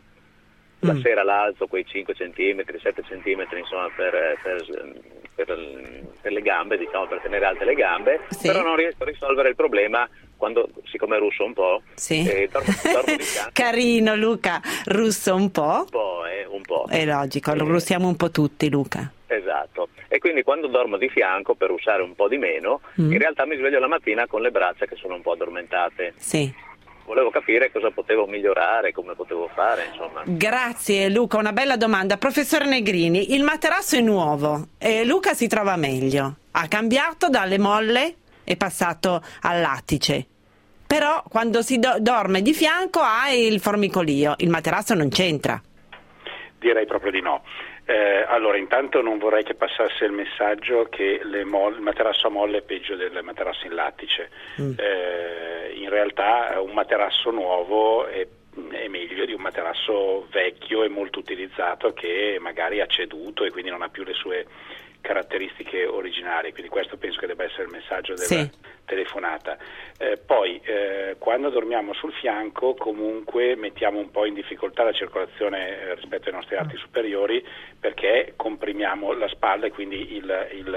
La mm. sera l'alzo quei cinque centimetri, sette centimetri, insomma, per, per, per, per le gambe, diciamo, per tenere alte le gambe, sì. Però non riesco a risolvere il problema quando, siccome russo un po', sì. eh, dormo, dormo di fianco. Carino Luca, russo un po'. Un po', eh, un po'. È logico, lo eh. russiamo un po' tutti, Luca. Esatto, e quindi quando dormo di fianco, per usare un po' di meno, mm. in realtà mi sveglio la mattina con le braccia che sono un po' addormentate. Sì. volevo capire cosa potevo migliorare, come potevo fare, insomma. Grazie Luca, una bella domanda. Professore Negrini, il materasso è nuovo e Luca si trova meglio. Ha cambiato dalle molle, è passato al lattice. Però quando si do- dorme di fianco ha il formicolio, il materasso non c'entra. Direi proprio di no. Eh, allora, intanto non vorrei che passasse il messaggio che le mo- il materasso a molle è peggio del materasso in lattice. Mm. Eh, in realtà un materasso nuovo è, è meglio di un materasso vecchio e molto utilizzato che magari ha ceduto e quindi non ha più le sue caratteristiche originarie, quindi questo penso che debba essere il messaggio della sì. telefonata. Eh, poi eh, quando dormiamo sul fianco comunque mettiamo un po' in difficoltà la circolazione eh, rispetto ai nostri arti superiori, perché comprimiamo la spalla e quindi il, il,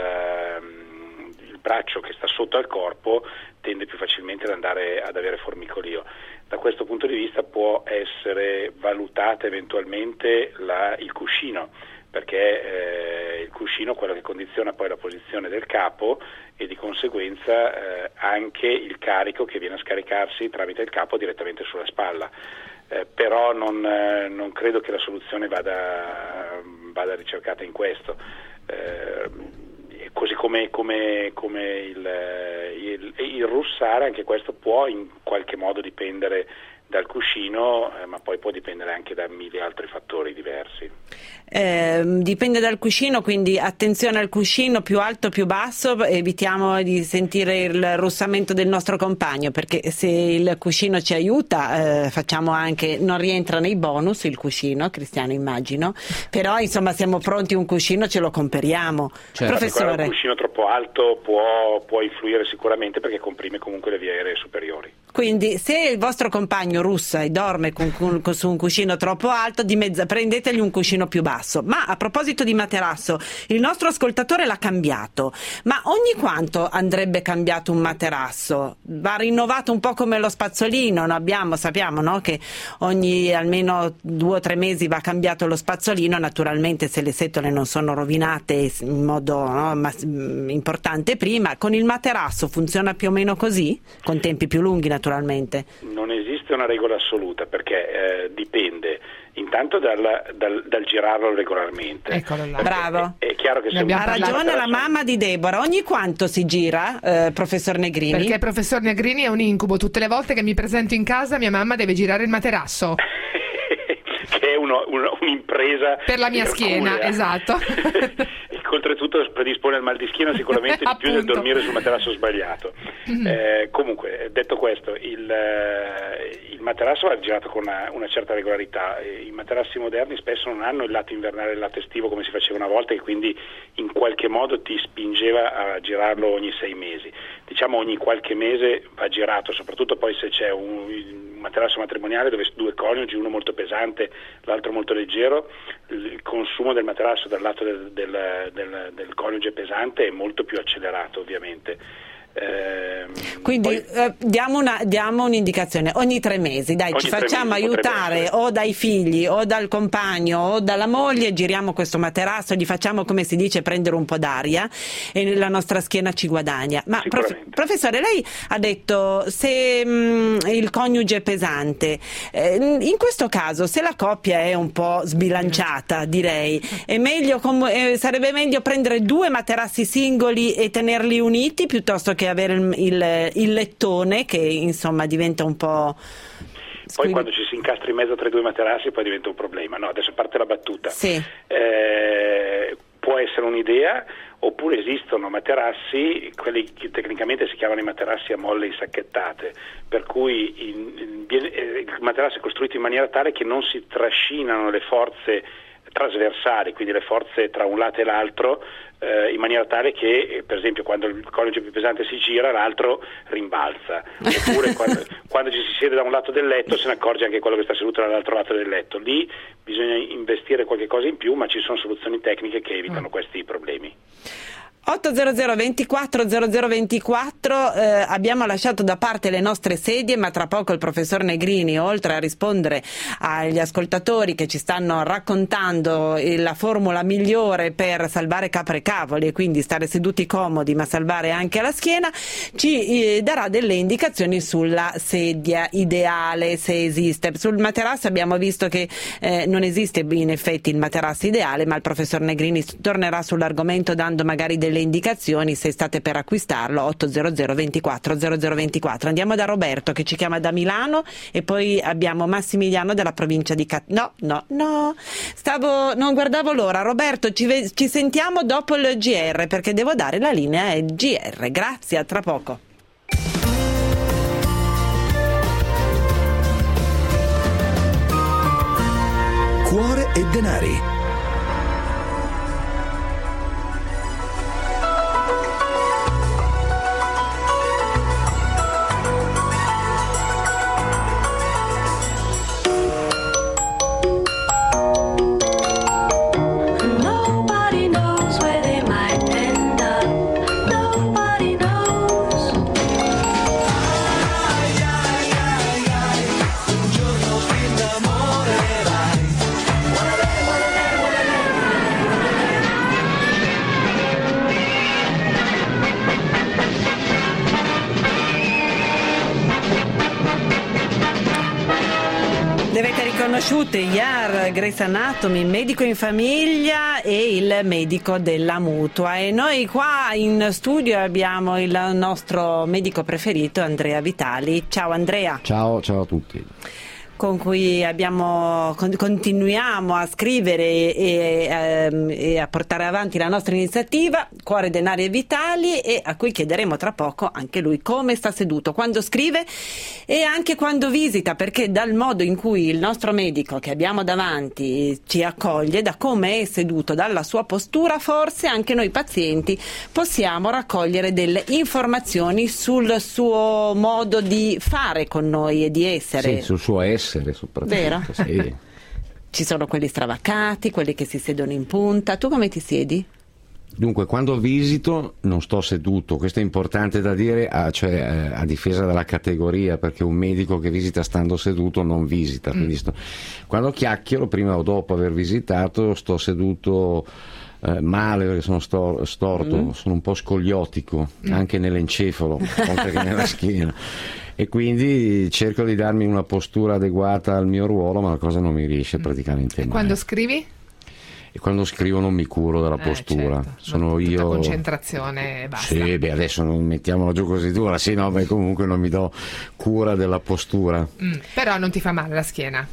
um, il braccio che sta sotto al corpo tende più facilmente ad andare ad avere formicolio. Da questo punto di vista può essere valutata eventualmente la, il cuscino, perché eh, il cuscino è quello che condiziona poi la posizione del capo e di conseguenza eh, anche il carico che viene a scaricarsi tramite il capo direttamente sulla spalla. Eh, però non, eh, non credo che la soluzione vada, vada ricercata in questo. Eh, così come, come, come il, il, il russare, anche questo può in qualche modo dipendere dal cuscino, eh, ma poi può dipendere anche da mille altri fattori diversi. Eh, dipende dal cuscino, quindi attenzione al cuscino, più alto più basso, evitiamo di sentire il russamento del nostro compagno, perché se il cuscino ci aiuta eh, facciamo anche, non rientra nei bonus il cuscino, Cristiano immagino, però insomma siamo pronti, un cuscino ce lo comperiamo. Certo. Professore, un cuscino troppo alto può, può influire sicuramente perché comprime comunque le vie aeree superiori. Quindi se il vostro compagno russa e dorme con, con, con, su un cuscino troppo alto, di mezza, prendetegli un cuscino più basso. Ma a proposito di materasso, il nostro ascoltatore l'ha cambiato, ma ogni quanto andrebbe cambiato un materasso? Va rinnovato un po' come lo spazzolino, no? Abbiamo, sappiamo, no? Che ogni almeno due o tre mesi va cambiato lo spazzolino, naturalmente se le setole non sono rovinate in modo no, ma, importante prima. Con il materasso funziona più o meno così? Con tempi più lunghi naturalmente? Non esiste una regola assoluta perché eh, dipende intanto dal, dal, dal girarlo regolarmente. Eccolo là. Bravo. È, è chiaro che se ha ragione la mamma di Deborah. Ogni quanto si gira, eh, professor Negrini? Perché professor Negrini è un incubo. Tutte le volte che mi presento in casa mia mamma deve girare il materasso. Che è uno, uno, un'impresa per la mia schiena, esatto. Oltretutto predispone al mal di schiena sicuramente di più del dormire sul materasso sbagliato. Mm-hmm. Eh, comunque, detto questo, il, il materasso va girato con una, una certa regolarità. I materassi moderni spesso non hanno il lato invernale e il lato estivo come si faceva una volta, e quindi in qualche modo ti spingeva a girarlo ogni sei mesi. Diciamo ogni qualche mese va girato, soprattutto poi se c'è un materasso matrimoniale dove due coniugi, uno molto pesante, l'altro molto leggero, il consumo del materasso dal lato del, del, del, del coniuge pesante è molto più accelerato ovviamente. Eh, Quindi poi, eh, diamo, una, diamo un'indicazione ogni tre mesi, dai, ci facciamo aiutare o dai figli o dal compagno o dalla moglie, giriamo questo materasso, gli facciamo, come si dice, prendere un po' d'aria e la nostra schiena ci guadagna. Ma prof, professore, lei ha detto se mh, il coniuge è pesante, eh, in questo caso se la coppia è un po' sbilanciata, direi è meglio com- eh, sarebbe meglio prendere due materassi singoli e tenerli uniti piuttosto che che avere il, il, il lettone che insomma diventa un po'. Poi quando ci si incastra in mezzo tra i due materassi poi diventa un problema. No, adesso parte la battuta. Sì. Eh, può essere un'idea, oppure esistono materassi, quelli che tecnicamente si chiamano i materassi a molle insacchettate, per cui in, in, il materasso è costruito in maniera tale che non si trascinano le forze trasversali, quindi le forze tra un lato e l'altro, eh, in maniera tale che eh, per esempio quando il coniuge più pesante si gira l'altro rimbalza, oppure quando, quando ci si siede da un lato del letto se ne accorge anche quello che sta seduto dall'altro lato del letto. Lì bisogna investire qualche cosa in più, ma ci sono soluzioni tecniche che evitano mm. questi problemi. ottocento ventiquattro zero zero ventiquattro, eh, abbiamo lasciato da parte le nostre sedie, ma tra poco il professor Negrini, oltre a rispondere agli ascoltatori che ci stanno raccontando la formula migliore per salvare capre e cavoli e quindi stare seduti comodi ma salvare anche la schiena, ci eh, darà delle indicazioni sulla sedia ideale, se esiste. Sul materasso abbiamo visto che eh, non esiste in effetti il materasso ideale, ma il professor Negrini tornerà sull'argomento dando magari delle indicazioni se state per acquistarlo. Ottocento ventiquattro zero zero ventiquattro. Andiamo da Roberto che ci chiama da Milano e poi abbiamo Massimiliano della provincia di Cat... No, no, no. Stavo... non guardavo l'ora. Roberto, ci, ve... ci sentiamo dopo il G R perché devo dare la linea al G R. Grazie, a tra poco. Cuore e denari. Conosciute Yar, Grey's Anatomy, Medico in Famiglia e il medico della mutua, e noi qua in studio abbiamo il nostro medico preferito Andrea Vitali. Ciao Andrea. Ciao, ciao a tutti. Con cui abbiamo, continuiamo a scrivere e, e, e a portare avanti la nostra iniziativa Cuore, Denari e Vitali, e a cui chiederemo tra poco anche lui come sta seduto, quando scrive e anche quando visita, perché dal modo in cui il nostro medico che abbiamo davanti ci accoglie, da come è seduto, dalla sua postura, forse anche noi pazienti possiamo raccogliere delle informazioni sul suo modo di fare con noi e di essere. Sì, sul suo essere. Vero? Sì. Ci sono quelli stravaccati, quelli che si siedono in punta. Tu come ti siedi? Dunque, quando visito non sto seduto, questo è importante da dire, a, cioè, a difesa della categoria, perché un medico che visita stando seduto non visita. Mm. Sto... Quando chiacchiero, prima o dopo aver visitato, sto seduto eh, male perché sono stor- storto, mm. sono un po' scogliotico, mm. anche nell'encefalo, oltre che nella schiena. E quindi cerco di darmi una postura adeguata al mio ruolo, ma la cosa non mi riesce praticamente mai. Quando scrivi? E quando scrivo non mi curo della eh, postura, certo. sono Tutta io. Concentrazione e basta. Sì, beh, adesso non mettiamola giù così dura, sì, no, beh, comunque non mi do cura della postura. Mm, però non ti fa male la schiena?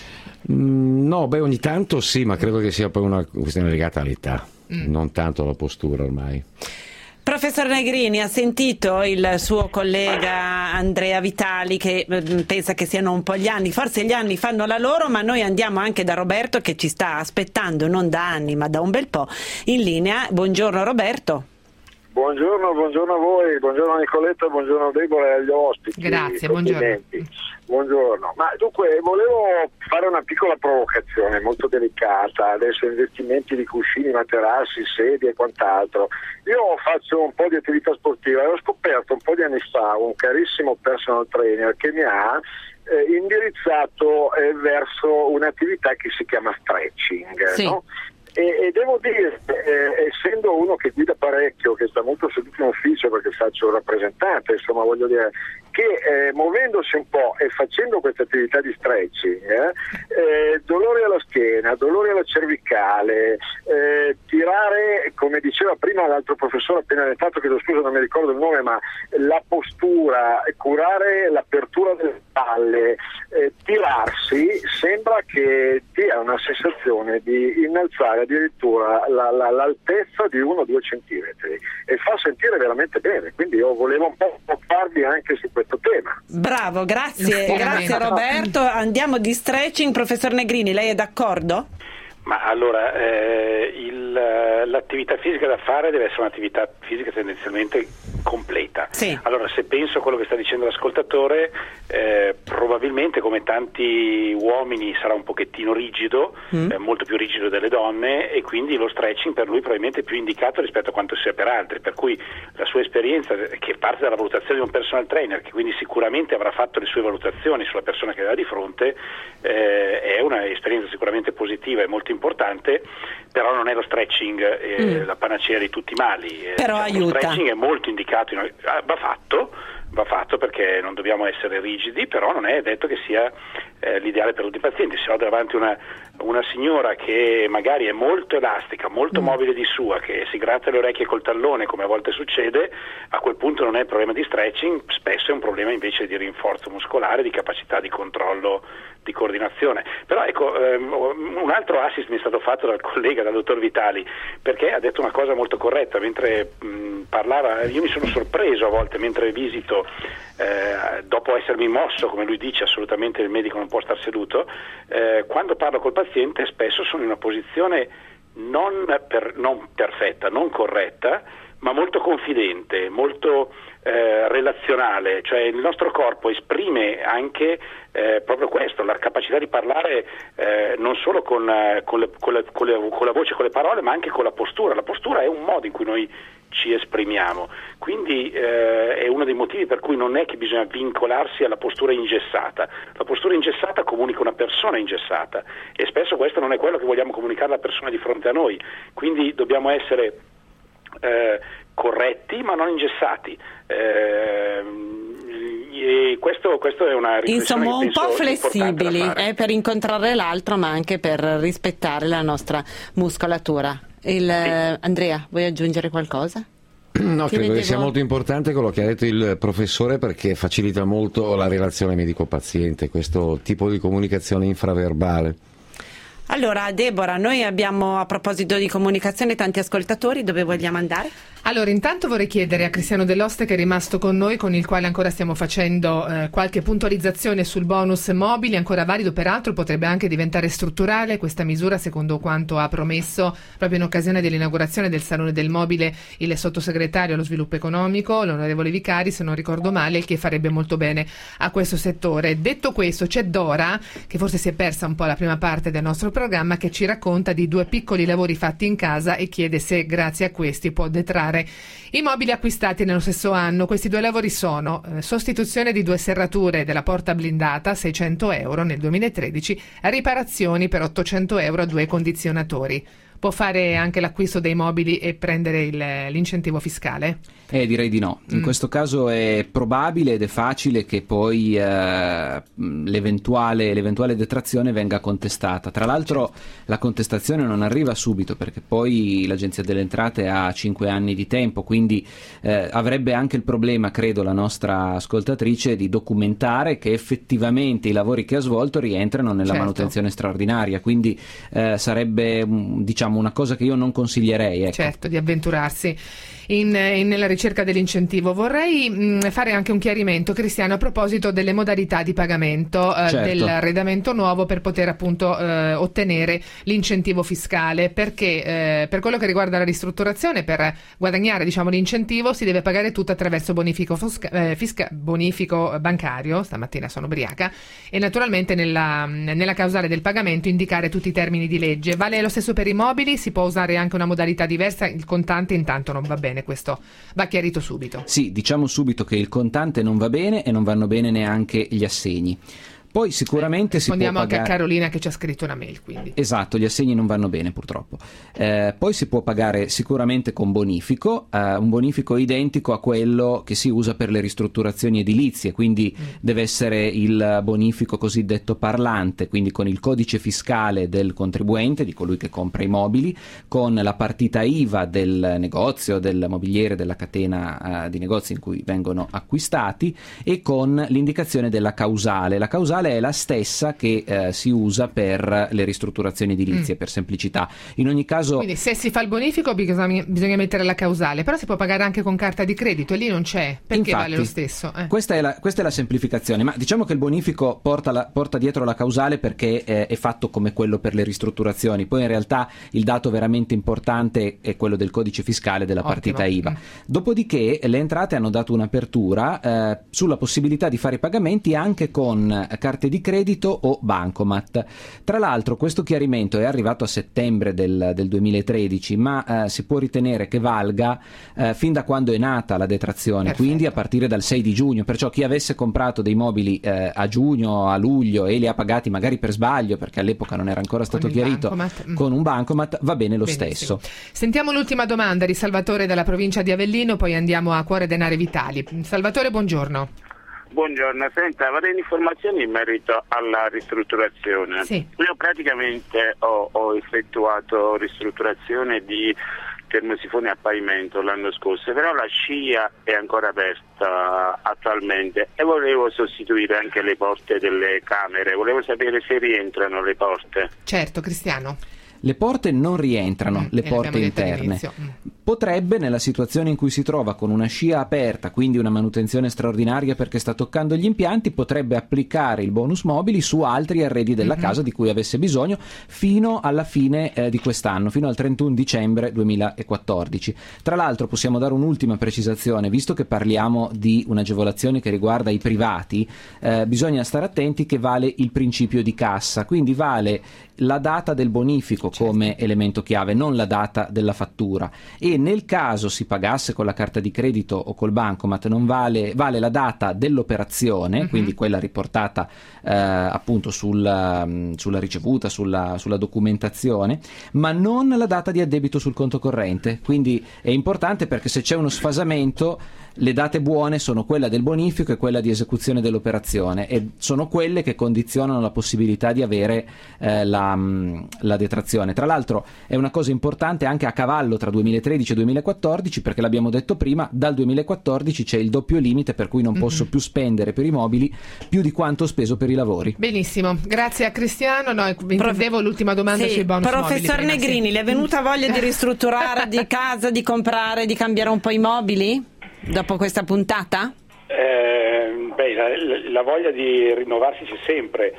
Mm, no, beh, ogni tanto sì, ma credo che sia poi una questione legata all'età, mm. non tanto alla postura ormai. Professor Negrini, ha sentito il suo collega Andrea Vitali che pensa che siano un po' gli anni, forse gli anni fanno la loro, ma noi andiamo anche da Roberto che ci sta aspettando non da anni ma da un bel po' in linea. Buongiorno Roberto. Buongiorno, buongiorno a voi, buongiorno Nicoletta, buongiorno Deborah e agli ospiti. Grazie, buongiorno. Buongiorno, ma dunque volevo fare una piccola provocazione molto delicata, adesso investimenti di cuscini, materassi, sedie e quant'altro. Io faccio un po' di attività sportiva e ho scoperto un po' di anni fa un carissimo personal trainer che mi ha eh, indirizzato eh, verso un'attività che si chiama stretching, sì. no? E, e devo dire, eh, essendo uno che guida parecchio, che sta molto seduto in ufficio perché faccio rappresentante, insomma voglio dire che eh, muovendosi un po' e facendo questa attività di stretching, eh, eh, dolori alla schiena, dolori alla cervicale, eh, tirare, come diceva prima l'altro professore appena entrato, che scusa non mi ricordo il nome, ma la postura, curare l'apertura delle spalle, eh, tirarsi, sembra che dia una sensazione di innalzare addirittura la, la, l'altezza di uno o due centimetri e fa sentire veramente bene, quindi io volevo un po' parlarvi anche su questo tema. Bravo, grazie, grazie Roberto. Andiamo di stretching, professor Negrini, lei è d'accordo? Ma allora, eh, il, l'attività fisica da fare deve essere un'attività fisica tendenzialmente completa. Sì. Allora, se penso a quello che sta dicendo l'ascoltatore, eh, probabilmente come tanti uomini sarà un pochettino rigido, mm. eh, molto più rigido delle donne, e quindi lo stretching per lui probabilmente è più indicato rispetto a quanto sia per altri, per cui la sua esperienza, che parte dalla valutazione di un personal trainer, che quindi sicuramente avrà fatto le sue valutazioni sulla persona che aveva di fronte, eh, è una esperienza sicuramente positiva e molto importante, però non è lo stretching eh, mm. la panacea di tutti i mali. Eh, però diciamo, aiuta. Lo stretching è molto indicato, in, va fatto, va fatto perché non dobbiamo essere rigidi, però non è detto che sia eh, l'ideale per tutti i pazienti. Se ho davanti una, una signora che magari è molto elastica, molto mm. mobile di sua, che si gratta le orecchie col tallone, come a volte succede, a quel punto non è il problema di stretching, spesso è un problema invece di rinforzo muscolare, di capacità di controllo, di coordinazione. Però ecco, ehm, un altro assist mi è stato fatto dal collega, dal dottor Vitali, perché ha detto una cosa molto corretta mentre mh, parlava. Io mi sono sorpreso a volte mentre visito, eh, dopo essermi mosso, come lui dice, assolutamente il medico non può star seduto, eh, quando parlo col paziente spesso sono in una posizione non, per, non perfetta, non corretta, ma molto confidente, molto eh, relazionale, cioè il nostro corpo esprime anche eh, proprio questo, la capacità di parlare eh, non solo con, eh, con, le, con, le, con, le, con la voce, con le parole, ma anche con la postura. La postura è un modo in cui noi ci esprimiamo, quindi eh, è uno dei motivi per cui non è che bisogna vincolarsi alla postura ingessata. La postura ingessata comunica una persona ingessata e spesso questo non è quello che vogliamo comunicare alla persona di fronte a noi, quindi dobbiamo essere eh, corretti ma non ingessati. Eh, e questo, questo è una riflessione, insomma, un po' flessibili eh, per incontrare l'altro ma anche per rispettare la nostra muscolatura. Il, sì. Andrea, vuoi aggiungere qualcosa? No, Ti credo vedevo... che sia molto importante quello che ha detto il professore, perché facilita molto la relazione medico-paziente, questo tipo di comunicazione infraverbale. Allora, Deborah, noi abbiamo, a proposito di comunicazione, tanti ascoltatori. Dove vogliamo andare? Allora, intanto vorrei chiedere a Cristiano Dell'Oste, che è rimasto con noi, con il quale ancora stiamo facendo eh, qualche puntualizzazione sul bonus mobili, ancora valido peraltro, potrebbe anche diventare strutturale questa misura, secondo quanto ha promesso proprio in occasione dell'inaugurazione del Salone del Mobile il sottosegretario allo sviluppo economico, l'onorevole Vicari, se non ricordo male, il che farebbe molto bene a questo settore. Detto questo, c'è Dora, che forse si è persa un po' la prima parte del nostro programma, che ci racconta di due piccoli lavori fatti in casa e chiede se grazie a questi può detrarre i mobili acquistati nello stesso anno. Questi due lavori sono eh, sostituzione di due serrature della porta blindata, seicento euro nel duemilatredici, riparazioni per ottocento euro a due condizionatori. Può fare anche l'acquisto dei mobili e prendere il, l'incentivo fiscale? Eh, direi di no. In mm. questo caso è probabile ed è facile che poi eh, l'eventuale, l'eventuale detrazione venga contestata. Tra l'altro la contestazione non arriva subito, perché poi l'Agenzia delle Entrate ha cinque anni di tempo, quindi eh, avrebbe anche il problema, credo, la nostra ascoltatrice, di documentare che effettivamente i lavori che ha svolto rientrano nella certo. manutenzione straordinaria, quindi eh, sarebbe diciamo una cosa che io non consiglierei. Ecco. Certo, di avventurarsi in, in, nella ricerca dell'incentivo. Vorrei mh, fare anche un chiarimento, Cristiano, a proposito delle modalità di pagamento eh, certo. dell'arredamento nuovo per poter appunto eh, ottenere l'incentivo fiscale, perché eh, per quello che riguarda la ristrutturazione, per guadagnare diciamo l'incentivo si deve pagare tutto attraverso bonifico, fosca, eh, fisca, bonifico bancario, stamattina sono ubriaca, e naturalmente nella, nella causale del pagamento indicare tutti i termini di legge. Vale lo stesso per i mobili? Si può usare anche una modalità diversa? Il contante intanto non va bene, questo va chiarito subito. Sì, diciamo subito che il contante non va bene e non vanno bene neanche gli assegni. Poi sicuramente eh, si può pagare... Rispondiamo anche a Carolina che ci ha scritto una mail, quindi. Esatto, gli assegni non vanno bene purtroppo. Eh, poi si può pagare sicuramente con bonifico, eh, un bonifico identico a quello che si usa per le ristrutturazioni edilizie, quindi mm. deve essere il bonifico cosiddetto parlante, quindi con il codice fiscale del contribuente, di colui che compra i mobili, con la partita I V A del negozio, del mobiliere, della catena eh, di negozi in cui vengono acquistati, e con l'indicazione della causale. La causale quale è la stessa che eh, si usa per le ristrutturazioni edilizie, mm. per semplicità. In ogni caso, quindi se si fa il bonifico bisogna, bisogna mettere la causale, però si può pagare anche con carta di credito e lì non c'è, perché infatti, vale lo stesso? Eh. Questa, è la, questa è la semplificazione, ma diciamo che il bonifico porta, la, porta dietro la causale perché eh, è fatto come quello per le ristrutturazioni, poi in realtà il dato veramente importante è quello del codice fiscale della Ottimo. partita I V A. Mm. Dopodiché le entrate hanno dato un'apertura eh, sulla possibilità di fare i pagamenti anche con carte di credito o bancomat. Tra l'altro questo chiarimento è arrivato a settembre del, del duemilatredici, ma eh, si può ritenere che valga eh, fin da quando è nata la detrazione, Perfetto. quindi a partire dal sei di giugno, perciò chi avesse comprato dei mobili eh, a giugno, a luglio e li ha pagati magari per sbaglio, perché all'epoca non era ancora stato con chiarito, bancomat. con un bancomat, va bene lo Benissimo. stesso. Sentiamo l'ultima domanda di Salvatore dalla provincia di Avellino, poi andiamo a Cuore Denari Vitali. Salvatore, buongiorno. Buongiorno, senta, vorrei informazioni in merito alla ristrutturazione. Sì. Io praticamente ho, ho effettuato ristrutturazione di termosifoni a pavimento l'anno scorso, però la scia è ancora aperta attualmente e volevo sostituire anche le porte delle camere, volevo sapere se rientrano le porte. Certo, Cristiano. Le porte non rientrano, Mm, le e porte l'abbiamo detto interne. all'inizio. Mm. Potrebbe, nella situazione in cui si trova con una scia aperta, quindi una manutenzione straordinaria perché sta toccando gli impianti, potrebbe applicare il bonus mobili su altri arredi della Mhm. casa di cui avesse bisogno fino alla fine eh, di quest'anno, fino al trentuno dicembre duemilaquattordici. Tra l'altro possiamo dare un'ultima precisazione, visto che parliamo di un'agevolazione che riguarda i privati, eh, bisogna stare attenti che vale il principio di cassa, quindi vale la data del bonifico come elemento chiave, non la data della fattura, e nel caso si pagasse con la carta di credito o col bancomat non vale, vale la data dell'operazione, mm-hmm. quindi quella riportata eh, appunto sulla, sulla ricevuta, sulla, sulla documentazione, ma non la data di addebito sul conto corrente. Quindi è importante, perché se c'è uno sfasamento le date buone sono quella del bonifico e quella di esecuzione dell'operazione, e sono quelle che condizionano la possibilità di avere eh, la, la detrazione. Tra l'altro è una cosa importante anche a cavallo tra duemilatredici e duemilaquattordici, perché l'abbiamo detto prima, dal duemilaquattordici c'è il doppio limite per cui non mm-hmm. posso più spendere per i mobili più di quanto ho speso per i lavori. Benissimo, grazie a Cristiano. No, intendevo l'ultima domanda sì, sui bonus Professor mobili. Negrini, Prima, sì. le è venuta voglia di ristrutturare di casa, di comprare, di cambiare un po' i mobili dopo questa puntata? Eh, beh, la, la voglia di rinnovarsi c'è sempre,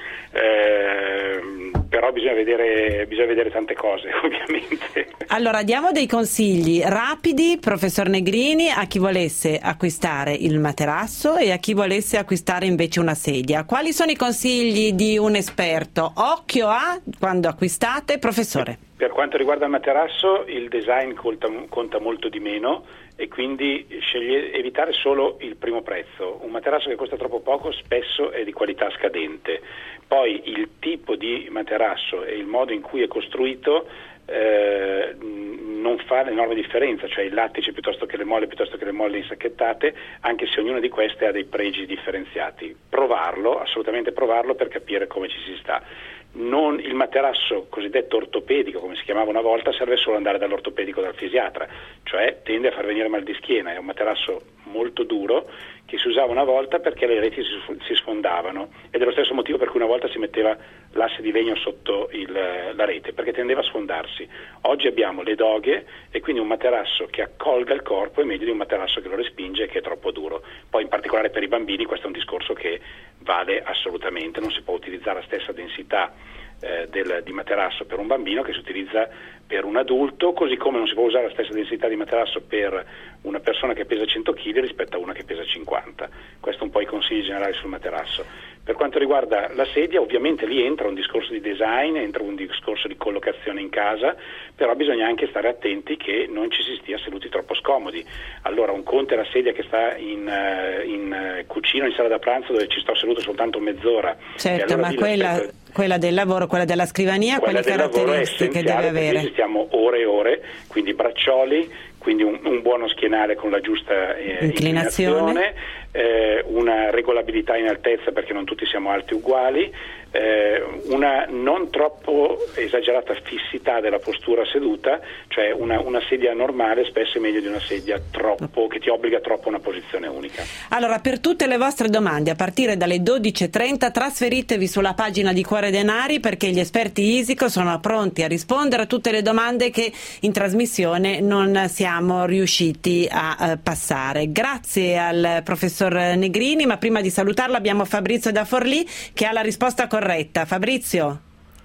eh, però bisogna vedere, bisogna vedere tante cose, ovviamente. Allora diamo dei consigli rapidi, professor Negrini, a chi volesse acquistare il materasso e a chi volesse acquistare invece una sedia. Quali sono i consigli di un esperto? Occhio a quando acquistate, professore. Per quanto riguarda il materasso, il design conta, conta molto di meno, e quindi sceglie, evitare solo il primo prezzo. Un materasso che costa troppo poco spesso è di qualità scadente. Poi il tipo di materasso e il modo in cui è costruito eh, non fa l'enorme differenza, cioè il lattice piuttosto che le molle piuttosto che le molle insacchettate, anche se ognuna di queste ha dei pregi differenziati. Provarlo, assolutamente provarlo, per capire come ci si sta. Non, il materasso cosiddetto ortopedico, come si chiamava una volta, serve solo andare dall'ortopedico, dal fisiatra, cioè tende a far venire mal di schiena. È un materasso molto duro che si usava una volta perché le reti si, si sfondavano, ed è lo stesso motivo per cui una volta si metteva l'asse di legno sotto il, la rete, perché tendeva a sfondarsi. Oggi abbiamo le doghe, e quindi un materasso che accolga il corpo è meglio di un materasso che lo respinge e che è troppo duro. Poi in particolare per i bambini questo è un discorso che vale assolutamente, non si può utilizzare la stessa densità eh, del, di materasso per un bambino che si utilizza per un adulto, così come non si può usare la stessa densità di materasso per una persona che pesa cento chili rispetto a una che pesa cinquanta. Questo è un po' i consigli generali sul materasso. Per quanto riguarda la sedia, ovviamente lì entra un discorso di design, entra un discorso di collocazione in casa, però bisogna anche stare attenti che non ci si stia seduti troppo scomodi. Allora, un conto è la sedia che sta in, in cucina, in sala da pranzo, dove ci sto seduto soltanto mezz'ora. Certo, allora ma quella, l'aspetto... quella del lavoro, quella della scrivania, quella quali del caratteristiche deve avere? Ci stiamo ore e ore, quindi braccioli, quindi un, un buono schienale con la giusta eh, inclinazione, inclinazione eh, una regolabilità in altezza perché non tutti siamo alti uguali, eh, una non troppo esagerata fissità della postura seduta, cioè una, una sedia normale spesso è meglio di una sedia troppo che ti obbliga troppo a una posizione unica. Allora, per tutte le vostre domande a partire dalle dodici e trenta trasferitevi sulla pagina di Cuore Denari, perché gli esperti Isico sono pronti a rispondere a tutte le domande che in trasmissione non siamo riusciti a eh, passare. Grazie al professor Negrini, ma prima di salutarlo abbiamo Fabrizio da Forlì che ha la risposta corretta. Fabrizio?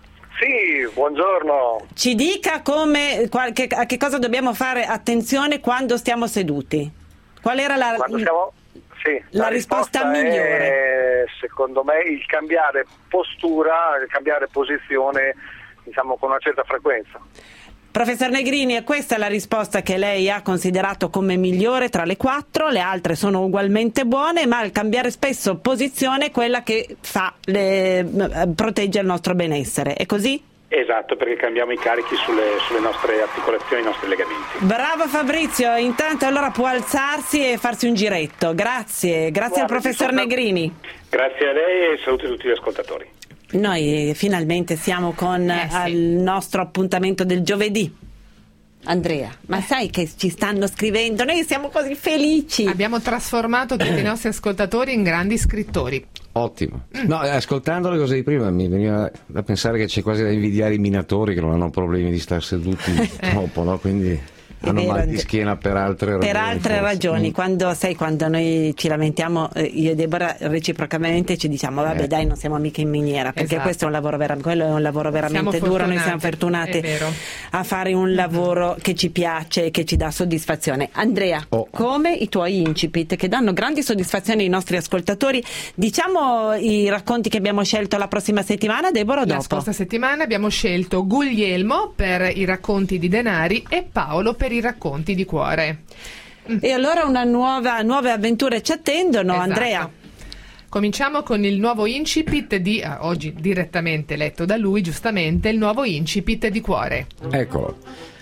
Sì, buongiorno. Ci dica come, qualche, a che cosa dobbiamo fare attenzione quando stiamo seduti. Qual era la, quando siamo, sì, la, la risposta, risposta migliore? È, secondo me, il cambiare postura, il cambiare posizione, diciamo, con una certa frequenza. Professor Negrini, e questa è la risposta che lei ha considerato come migliore tra le quattro, le altre sono ugualmente buone, ma il cambiare spesso posizione è quella che fa le, protegge il nostro benessere, è così? Esatto, perché cambiamo i carichi sulle, sulle nostre articolazioni, i nostri legamenti. Bravo Fabrizio, intanto allora può alzarsi e farsi un giretto. Grazie, grazie Guarda, al professor Negrini. Grazie a lei e saluto tutti gli ascoltatori. Noi finalmente siamo con eh, sì. al nostro appuntamento del giovedì. Andrea, ma eh. sai che ci stanno scrivendo? Noi siamo così felici. Abbiamo trasformato tutti i nostri ascoltatori in grandi scrittori. Ottimo. Mm. No, ascoltando le cose di prima mi veniva da pensare che c'è quasi da invidiare i minatori che non hanno problemi di star seduti eh. troppo, no? Quindi hanno mal di schiena per altre ragioni. Per altre forse. ragioni, mm. quando sai quando noi ci lamentiamo, eh, io e Deborah reciprocamente ci diciamo vabbè eh. dai, non siamo mica in miniera, perché esatto. questo è un lavoro vera- quello è un lavoro veramente siamo duro, noi siamo fortunati a fare un lavoro che ci piace e che ci dà soddisfazione. Andrea, oh. come i tuoi incipit che danno grandi soddisfazioni ai nostri ascoltatori, diciamo i racconti che abbiamo scelto la prossima settimana, Deborah, o dopo? La scorsa settimana abbiamo scelto Guglielmo per i racconti di Denari e Paolo per i racconti di cuore. E allora una nuova nuove avventure ci attendono, esatto. Andrea. Cominciamo con il nuovo incipit di ah, oggi direttamente letto da lui, giustamente, il nuovo incipit di cuore. Eccolo.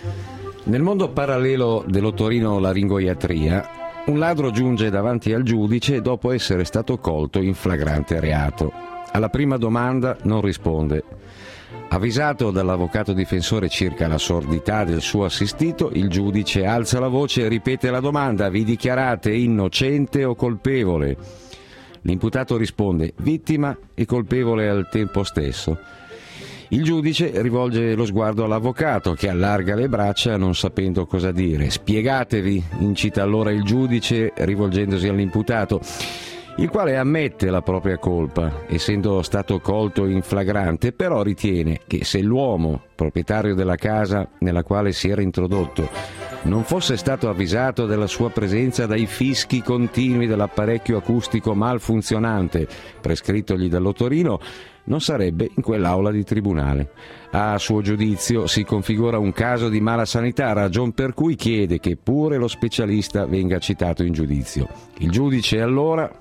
Nel mondo parallelo dell'otorino-laringoiatria, un ladro giunge davanti al giudice dopo essere stato colto in flagrante reato. Alla prima domanda non risponde. Avvisato dall'avvocato difensore circa la sordità del suo assistito, il giudice alza la voce e ripete la domanda: vi dichiarate innocente o colpevole? L'imputato risponde: vittima e colpevole al tempo stesso. Il giudice rivolge lo sguardo all'avvocato, che allarga le braccia non sapendo cosa dire. Spiegatevi, incita allora il giudice rivolgendosi all'imputato, il quale ammette la propria colpa, essendo stato colto in flagrante, però ritiene che se l'uomo, proprietario della casa nella quale si era introdotto, non fosse stato avvisato della sua presenza dai fischi continui dell'apparecchio acustico malfunzionante prescrittogli dall'otorino, non sarebbe in quell'aula di tribunale. A suo giudizio si configura un caso di mala sanità, ragion per cui chiede che pure lo specialista venga citato in giudizio. Il giudice allora...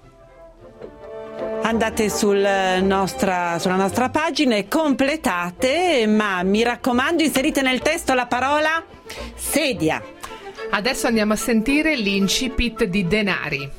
Andate sul nostra, sulla nostra pagina e completate, ma mi raccomando inserite nel testo la parola sedia. Adesso andiamo a sentire l'incipit di Denari.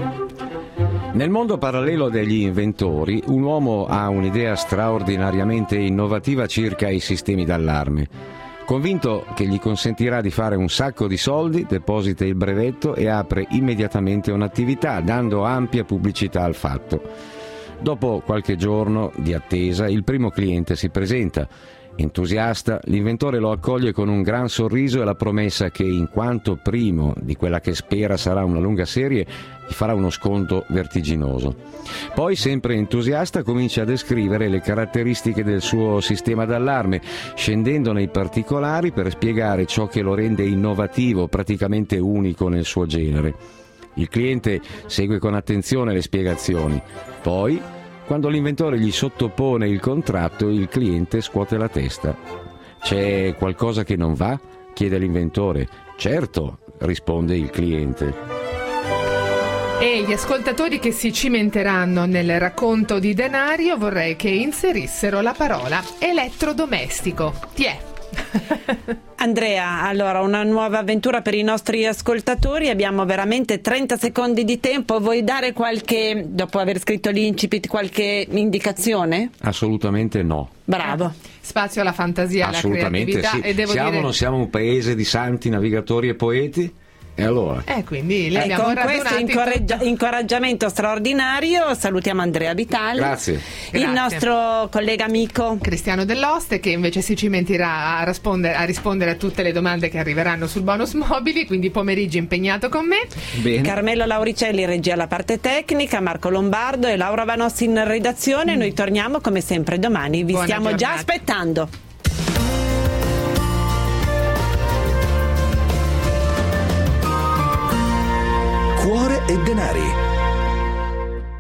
Nel mondo parallelo degli inventori, un uomo ha un'idea straordinariamente innovativa circa i sistemi d'allarme. Convinto che gli consentirà di fare un sacco di soldi, deposita il brevetto e apre immediatamente un'attività, dando ampia pubblicità al fatto. Dopo qualche giorno di attesa, il primo cliente si presenta. Entusiasta, l'inventore lo accoglie con un gran sorriso e la promessa che, in quanto primo di quella che spera sarà una lunga serie, gli farà uno sconto vertiginoso. Poi, sempre entusiasta, comincia a descrivere le caratteristiche del suo sistema d'allarme, scendendo nei particolari per spiegare ciò che lo rende innovativo, praticamente unico nel suo genere. Il cliente segue con attenzione le spiegazioni. Poi, quando l'inventore gli sottopone il contratto, il cliente scuote la testa. «C'è qualcosa che non va?» chiede l'inventore. «Certo», risponde il cliente. E gli ascoltatori che si cimenteranno nel racconto di Denari, io vorrei che inserissero la parola elettrodomestico. Ti è? Andrea, allora una nuova avventura per i nostri ascoltatori, abbiamo veramente trenta secondi di tempo, vuoi dare qualche, dopo aver scritto l'incipit, qualche indicazione? Assolutamente no. Bravo. Spazio alla fantasia, alla creatività. Sì. E devo siamo dire... non siamo un paese di santi, navigatori e poeti? E allora? Eh, quindi li Eh, abbiamo con questo radunati incoraggia- tutto. incoraggiamento straordinario salutiamo Andrea Vitali. Grazie. Il Grazie. nostro collega amico Cristiano Dell'Oste, che invece si cimenterà a rispondere, a rispondere a tutte le domande che arriveranno sul bonus mobili, quindi pomeriggio impegnato con me. Bene. Carmelo Lauricelli regia la parte tecnica, Marco Lombardo e Laura Vanossi in redazione. Noi torniamo come sempre domani, vi Buona stiamo già giornata. aspettando. Cuore e denari.